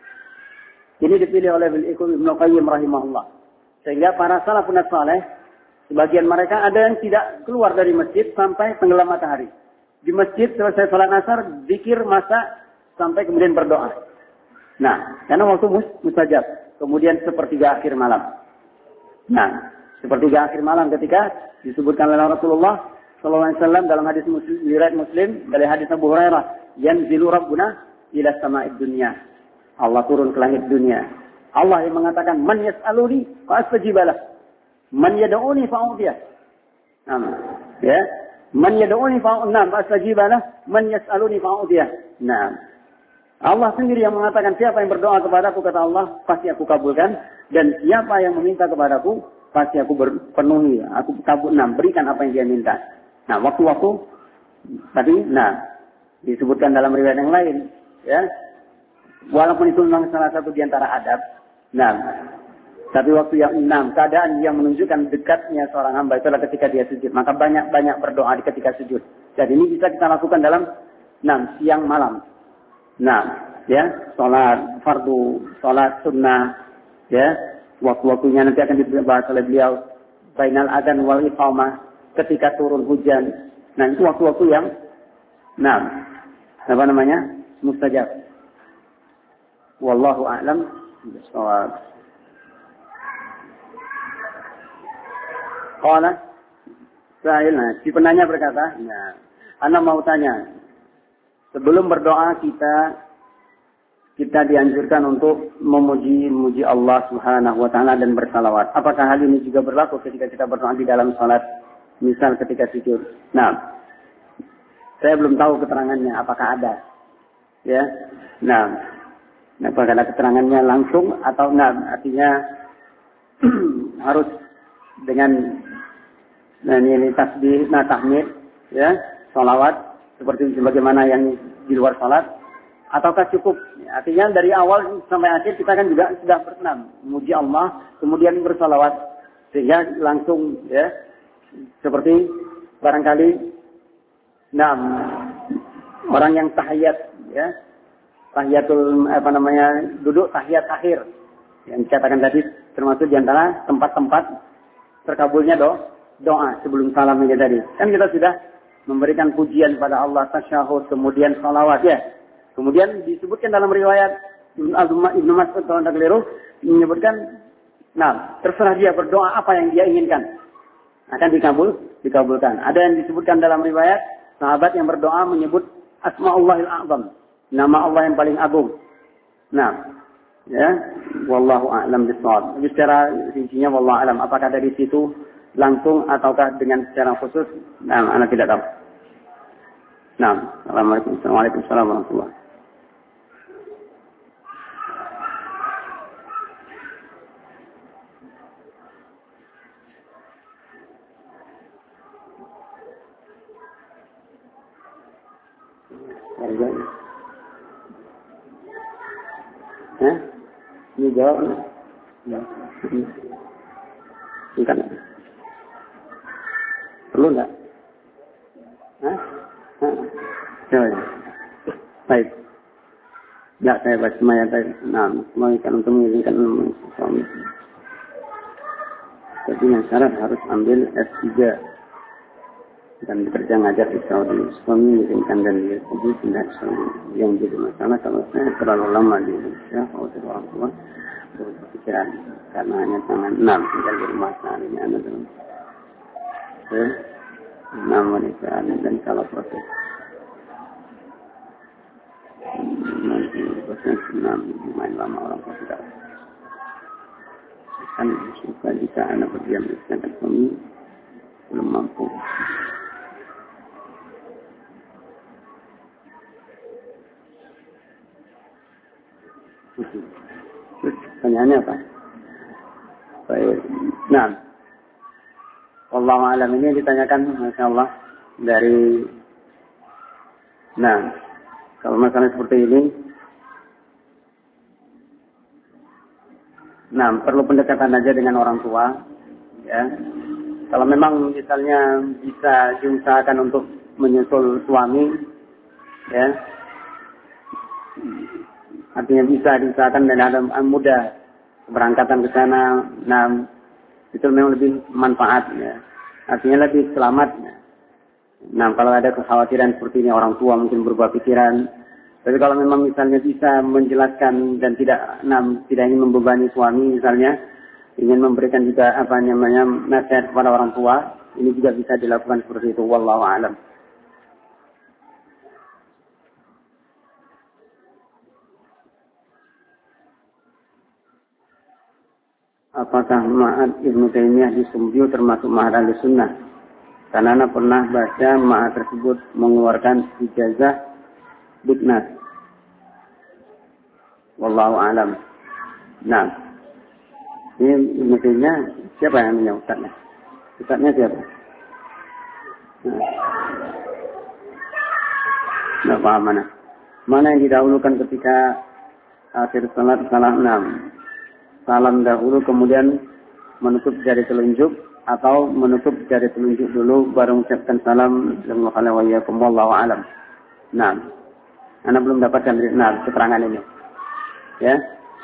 Ini dipilih oleh Ibnu Qayyim rahimahullah. Sehingga para salafun saleh, sebagian mereka ada yang tidak keluar dari masjid sampai tenggelam matahari. Di masjid selesai salat asar, zikir, masak, sampai kemudian berdoa. Karena waktu mustajab. Kemudian sepertiga akhir malam. Sepertiga akhir malam ketika disebutkan oleh Rasulullah SAW dalam hadis Muslim dari hadis Abu Hurairah, yanzilu rabbuna ila sama'id dunya. Allah turun ke langit dunia. Allah yang mengatakan, man yas'aluni fa astajibalah. Man yad'uni fa a'tiyah. Ya. Man yad'uni fa astajibalah, man yas'aluni fa a'tiyah. Allah sendiri yang mengatakan, siapa yang berdoa kepadaku, kata Allah, pasti aku kabulkan, dan siapa yang meminta kepadaku, pasti aku penuhi. Aku berikan apa yang dia minta. Waktu-waktu tadi disebutkan dalam riwayat yang lain, ya. Walaupun itu memang salah satu di antara adab. Tapi waktu yang keadaan yang menunjukkan dekatnya seorang hamba itulah ketika dia sujud. Maka banyak-banyak berdoa ketika sujud. Dan ini bisa kita lakukan dalam siang malam. Ya, sholat fardu, sholat sunnah, ya, waktu-waktunya nanti akan dibahas oleh beliau. Bainal adzan wal iqamah, ketika turun hujan. Itu waktu-waktu yang mustajab. Wallahu a'lam bishawab. Qala sa'il, si penanya berkata, ana mau tanya, sebelum berdoa kita dianjurkan untuk memuji Allah Subhanahu wa taala dan bersalawat. Apakah hal ini juga berlaku ketika kita berdoa di dalam salat, misal ketika sujud? Saya belum tahu keterangannya apakah ada. Ya. Apakah ada keterangannya langsung atau artinya harus dengan ini tasbih, tahmid, ya, salawat seperti sebagaimana yang di luar salat, ataukah cukup? Artinya dari awal sampai akhir kita kan juga sudah memuji Allah, kemudian bersalawat sehingga langsung, ya, seperti barangkali orang yang tahiyat, ya, tahiyatul duduk tahiyat akhir yang dikatakan tadi termasuk di antara tempat-tempat terkabulnya doa sebelum salam ini tadi. Kan kita sudah memberikan pujian pada Allah, tasyahud, kemudian salawat, ya. Kemudian disebutkan dalam riwayat Ibnu Mas'ud kalau tidak keliru menyebutkan, terserah dia berdoa apa yang dia inginkan akan dikabulkan. Ada yang disebutkan dalam riwayat sahabat yang berdoa menyebut Asma'ullahil A'zam, nama Allah yang paling agung. Ya, wallahu a'lam bishawab. Jadi secara rincinya wallahu a'lam. Apakah dari situ langsung ataukah dengan secara khusus? Nah, anak tidak tahu. Nah, assalamualaikum warahmatullahi. Hah? Ini jawab. Ya. Bukan. Perlu enggak? Hah? Hah? Coba. Baik. Enggak, saya baca mayat tadi. Nah, mengikat untuk mengizinkan suami. Tapi yang syarat harus ambil S3 dan bekerja ngajar di Saudi. Suami mengizinkan dan dia pergi pindah ke Saudi. Yang jadi masalah kalau saya terlalu lama di Indonesia, khawatir orang tua berpikiran karena hanya tangan 6 tinggal di rumah saat ini anak dalam 6 wanita dan kalau proses nanti proses 6 main lama orang tua tidak kan suka jika anak berdiam di sedangkan suami belum mampu. Pertanyaannya apa? Baik. Nah, wallahu a'lam ini ditanyakan, masya Allah, dari. Nah, kalau masalah seperti ini, nah perlu pendekatan aja dengan orang tua, ya. Kalau memang misalnya bisa diusahakan untuk menyusul suami, ya. Artinya bisa diusahakan dan ada mudah keberangkatan ke sana. Nah, itu memang lebih manfaat ya. Artinya lebih selamat ya. Nah, kalau ada kekhawatiran seperti ini orang tua mungkin berubah pikiran. Tapi kalau memang misalnya bisa menjelaskan dan tidak ingin membebani suami misalnya, ingin memberikan juga nasihat kepada orang tua, ini juga bisa dilakukan seperti itu. Wallahu a'lam. Apakah Ma'had Ibnu Taimiyah di Sumbiu termasuk Ma'had Ahlussunnah? Karena anak pernah baca Ma'had tersebut mengeluarkan ijazah Butnas. Wallahu a'lam. Nah, ini Ibnu Taimiyah siapa yang namanya Ustaznya? Ustaznya siapa? Nah, paham mana? Mana yang didahulukan ketika akhir salat salah 6? Salam dahulu kemudian menutup jari telunjuk atau menutup jari telunjuk dulu baru mengucapkan salam wallahu a'lam. Nah, Anda belum dapatkan keterangan ini. Ya.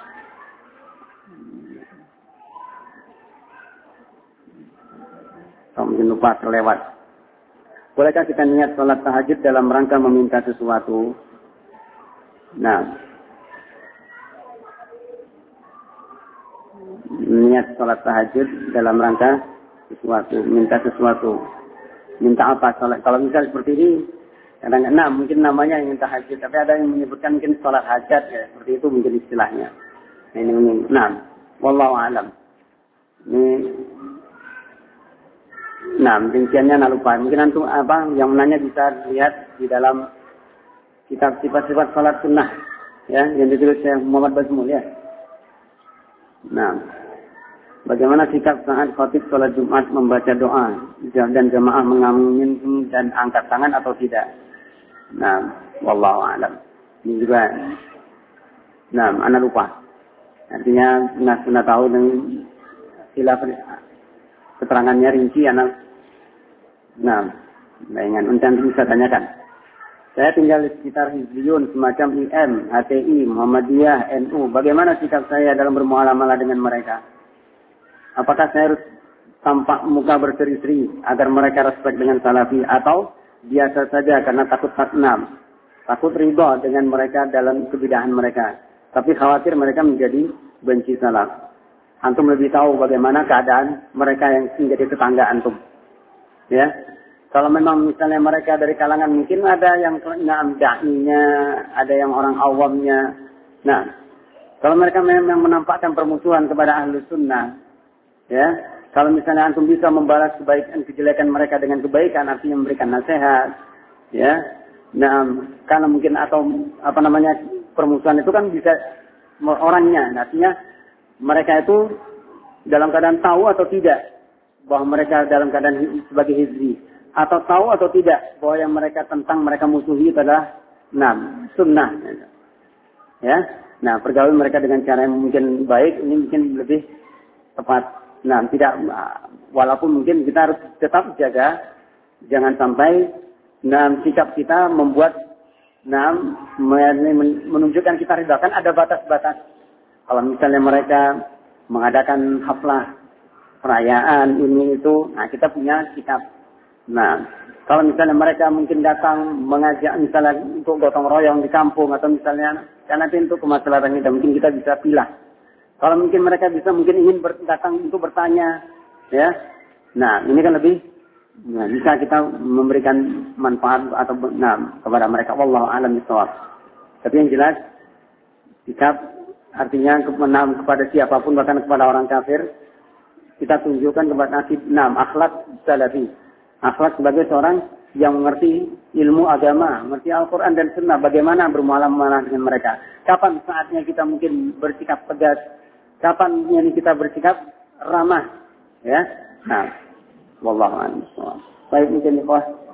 Kalau mungkin lupa terlewat. Bolehkah kita niat salat tahajud dalam rangka meminta sesuatu? Nah, niat salat tahajud dalam rangka sesuatu, minta sesuatu. Minta apa salat? Kalau misalnya seperti ini, kadang-kadang mungkin namanya yang minta tahajud, tapi ada yang menyebutkan mungkin salat hajat ya, seperti itu mungkin istilahnya. Ini wallahu a'lam. Rinciannya lupa. Mungkin antum yang menanya bisa lihat di dalam kitab sifat-sifat salat sunnah ya, yang ditulis Syekh Muhammad Bazmul ya. Nah, bagaimana sikap saat khatib sholat Jumat membaca doa dan jamaah mengamin dan angkat tangan atau tidak? Nah, wallahu a'lam. Ini juga, anak lupa. Artinya, sudah tahu dengan khilaf keterangannya rinci, anak. Bayangan, nanti bisa tanyakan. Saya tinggal di sekitar Hizbiyun, semacam IM, HTI, Muhammadiyah, NU. Bagaimana sikap saya dalam bermuamalah dengan mereka? Apakah saya harus tampak muka berseri-seri agar mereka respect dengan salafi? Atau biasa saja karena takut taknam? Takut ridho dengan mereka dalam kebidahan mereka. Tapi khawatir mereka menjadi benci salaf. Antum lebih tahu bagaimana keadaan mereka yang menjadi tetangga antum. Ya. Kalau memang misalnya mereka dari kalangan mungkin ada yang da'inya, ada yang orang awamnya. Nah, Kalau mereka memang menampakkan permusuhan kepada ahlu sunnah, ya, kalau misalnya antum bisa membalas kejelekan mereka dengan kebaikan, artinya memberikan nasihat, ya, nah, karena mungkin atau permusuhan itu kan bisa orangnya, artinya mereka itu dalam keadaan tahu atau tidak bahwa mereka dalam keadaan sebagai hizbi, atau tahu atau tidak bahwa yang mereka tentang mereka musuhi itu adalah sunnah, ya. Nah, pergaul mereka dengan cara yang mungkin baik, ini mungkin lebih tepat. Nah, tidak, walaupun mungkin kita harus tetap jaga, jangan sampai sikap kita membuat menunjukkan kita ridha. Kan ada batas-batas. Kalau misalnya mereka mengadakan haflah perayaan ini itu, nah kita punya sikap. Nah, kalau misalnya mereka mungkin datang mengajak misalnya untuk gotong royong di kampung atau misalnya karena itu kemaslahatan kita, mungkin kita bisa pilah. Kalau mungkin mereka bisa mungkin ingin datang untuk bertanya, ya. Nah, ini kan lebih bisa kita memberikan manfaat atau kepada mereka. Wallahu a'lam bishawab. Tapi yang jelas sikap artinya kepada siapapun, bahkan kepada orang kafir, kita tunjukkan kepada akhlak salafi. Akhlak sebagai seorang yang mengerti ilmu agama, mengerti Al-Quran dan Sunnah, bagaimana bermuamalah dengan mereka. Kapan saatnya kita mungkin bersikap tegas, kapan ini kita bersikap ramah, ya. Nah, wallahu a'lam. Baik, mungkin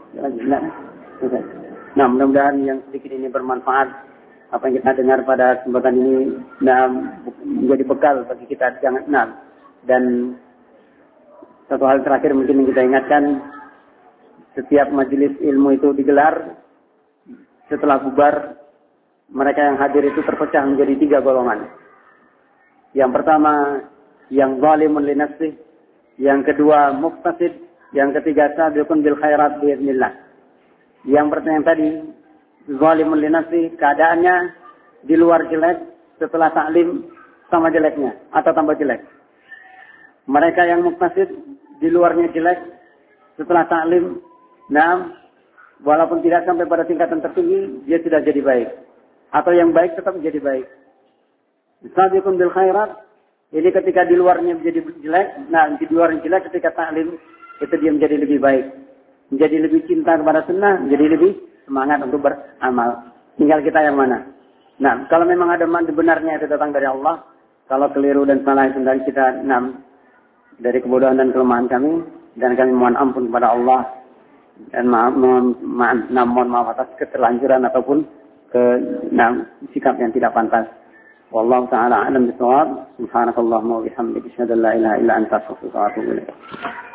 nah, mudah-mudahan yang sedikit ini bermanfaat. Apa yang kita dengar pada kesempatan ini menjadi bekal bagi kita, dan satu hal terakhir mungkin yang kita ingatkan, setiap majelis ilmu itu digelar, setelah bubar, mereka yang hadir itu terpecah menjadi 3 golongan. Yang pertama, yang zalimun li nafsih, yang kedua muqtasid, yang ketiga sabiqun bil khairat biiznillah. Yang pertama tadi, zalimun li nafsih, keadaannya di luar jelek, setelah taklim sama jeleknya atau tambah jelek. Mereka yang muqtasid, di luarnya jelek, setelah taklim walaupun tidak sampai pada tingkatan tertinggi, dia sudah jadi baik. Atau yang baik tetap menjadi baik. Sabiqun bil khairat, ini ketika di luarnya menjadi jelek, di luarnya jelek ketika taklim, itu dia menjadi lebih baik. Menjadi lebih cinta kepada sunnah, menjadi lebih semangat untuk beramal. Tinggal kita yang mana. Nah, kalau memang ada benarnya itu datang dari Allah, kalau keliru dan salah itu dari kita, dari kebodohan dan kelemahan kami, dan kami mohon ampun kepada Allah. Dan mohon maaf atas keterlanjuran ataupun sikap yang tidak pantas. Wallahu ta'ala a'lam bishawab. Subhanakallahumma wa bihamdika asyhadu an la ilaha illa anta astaghfiruka wa atubu ilaik.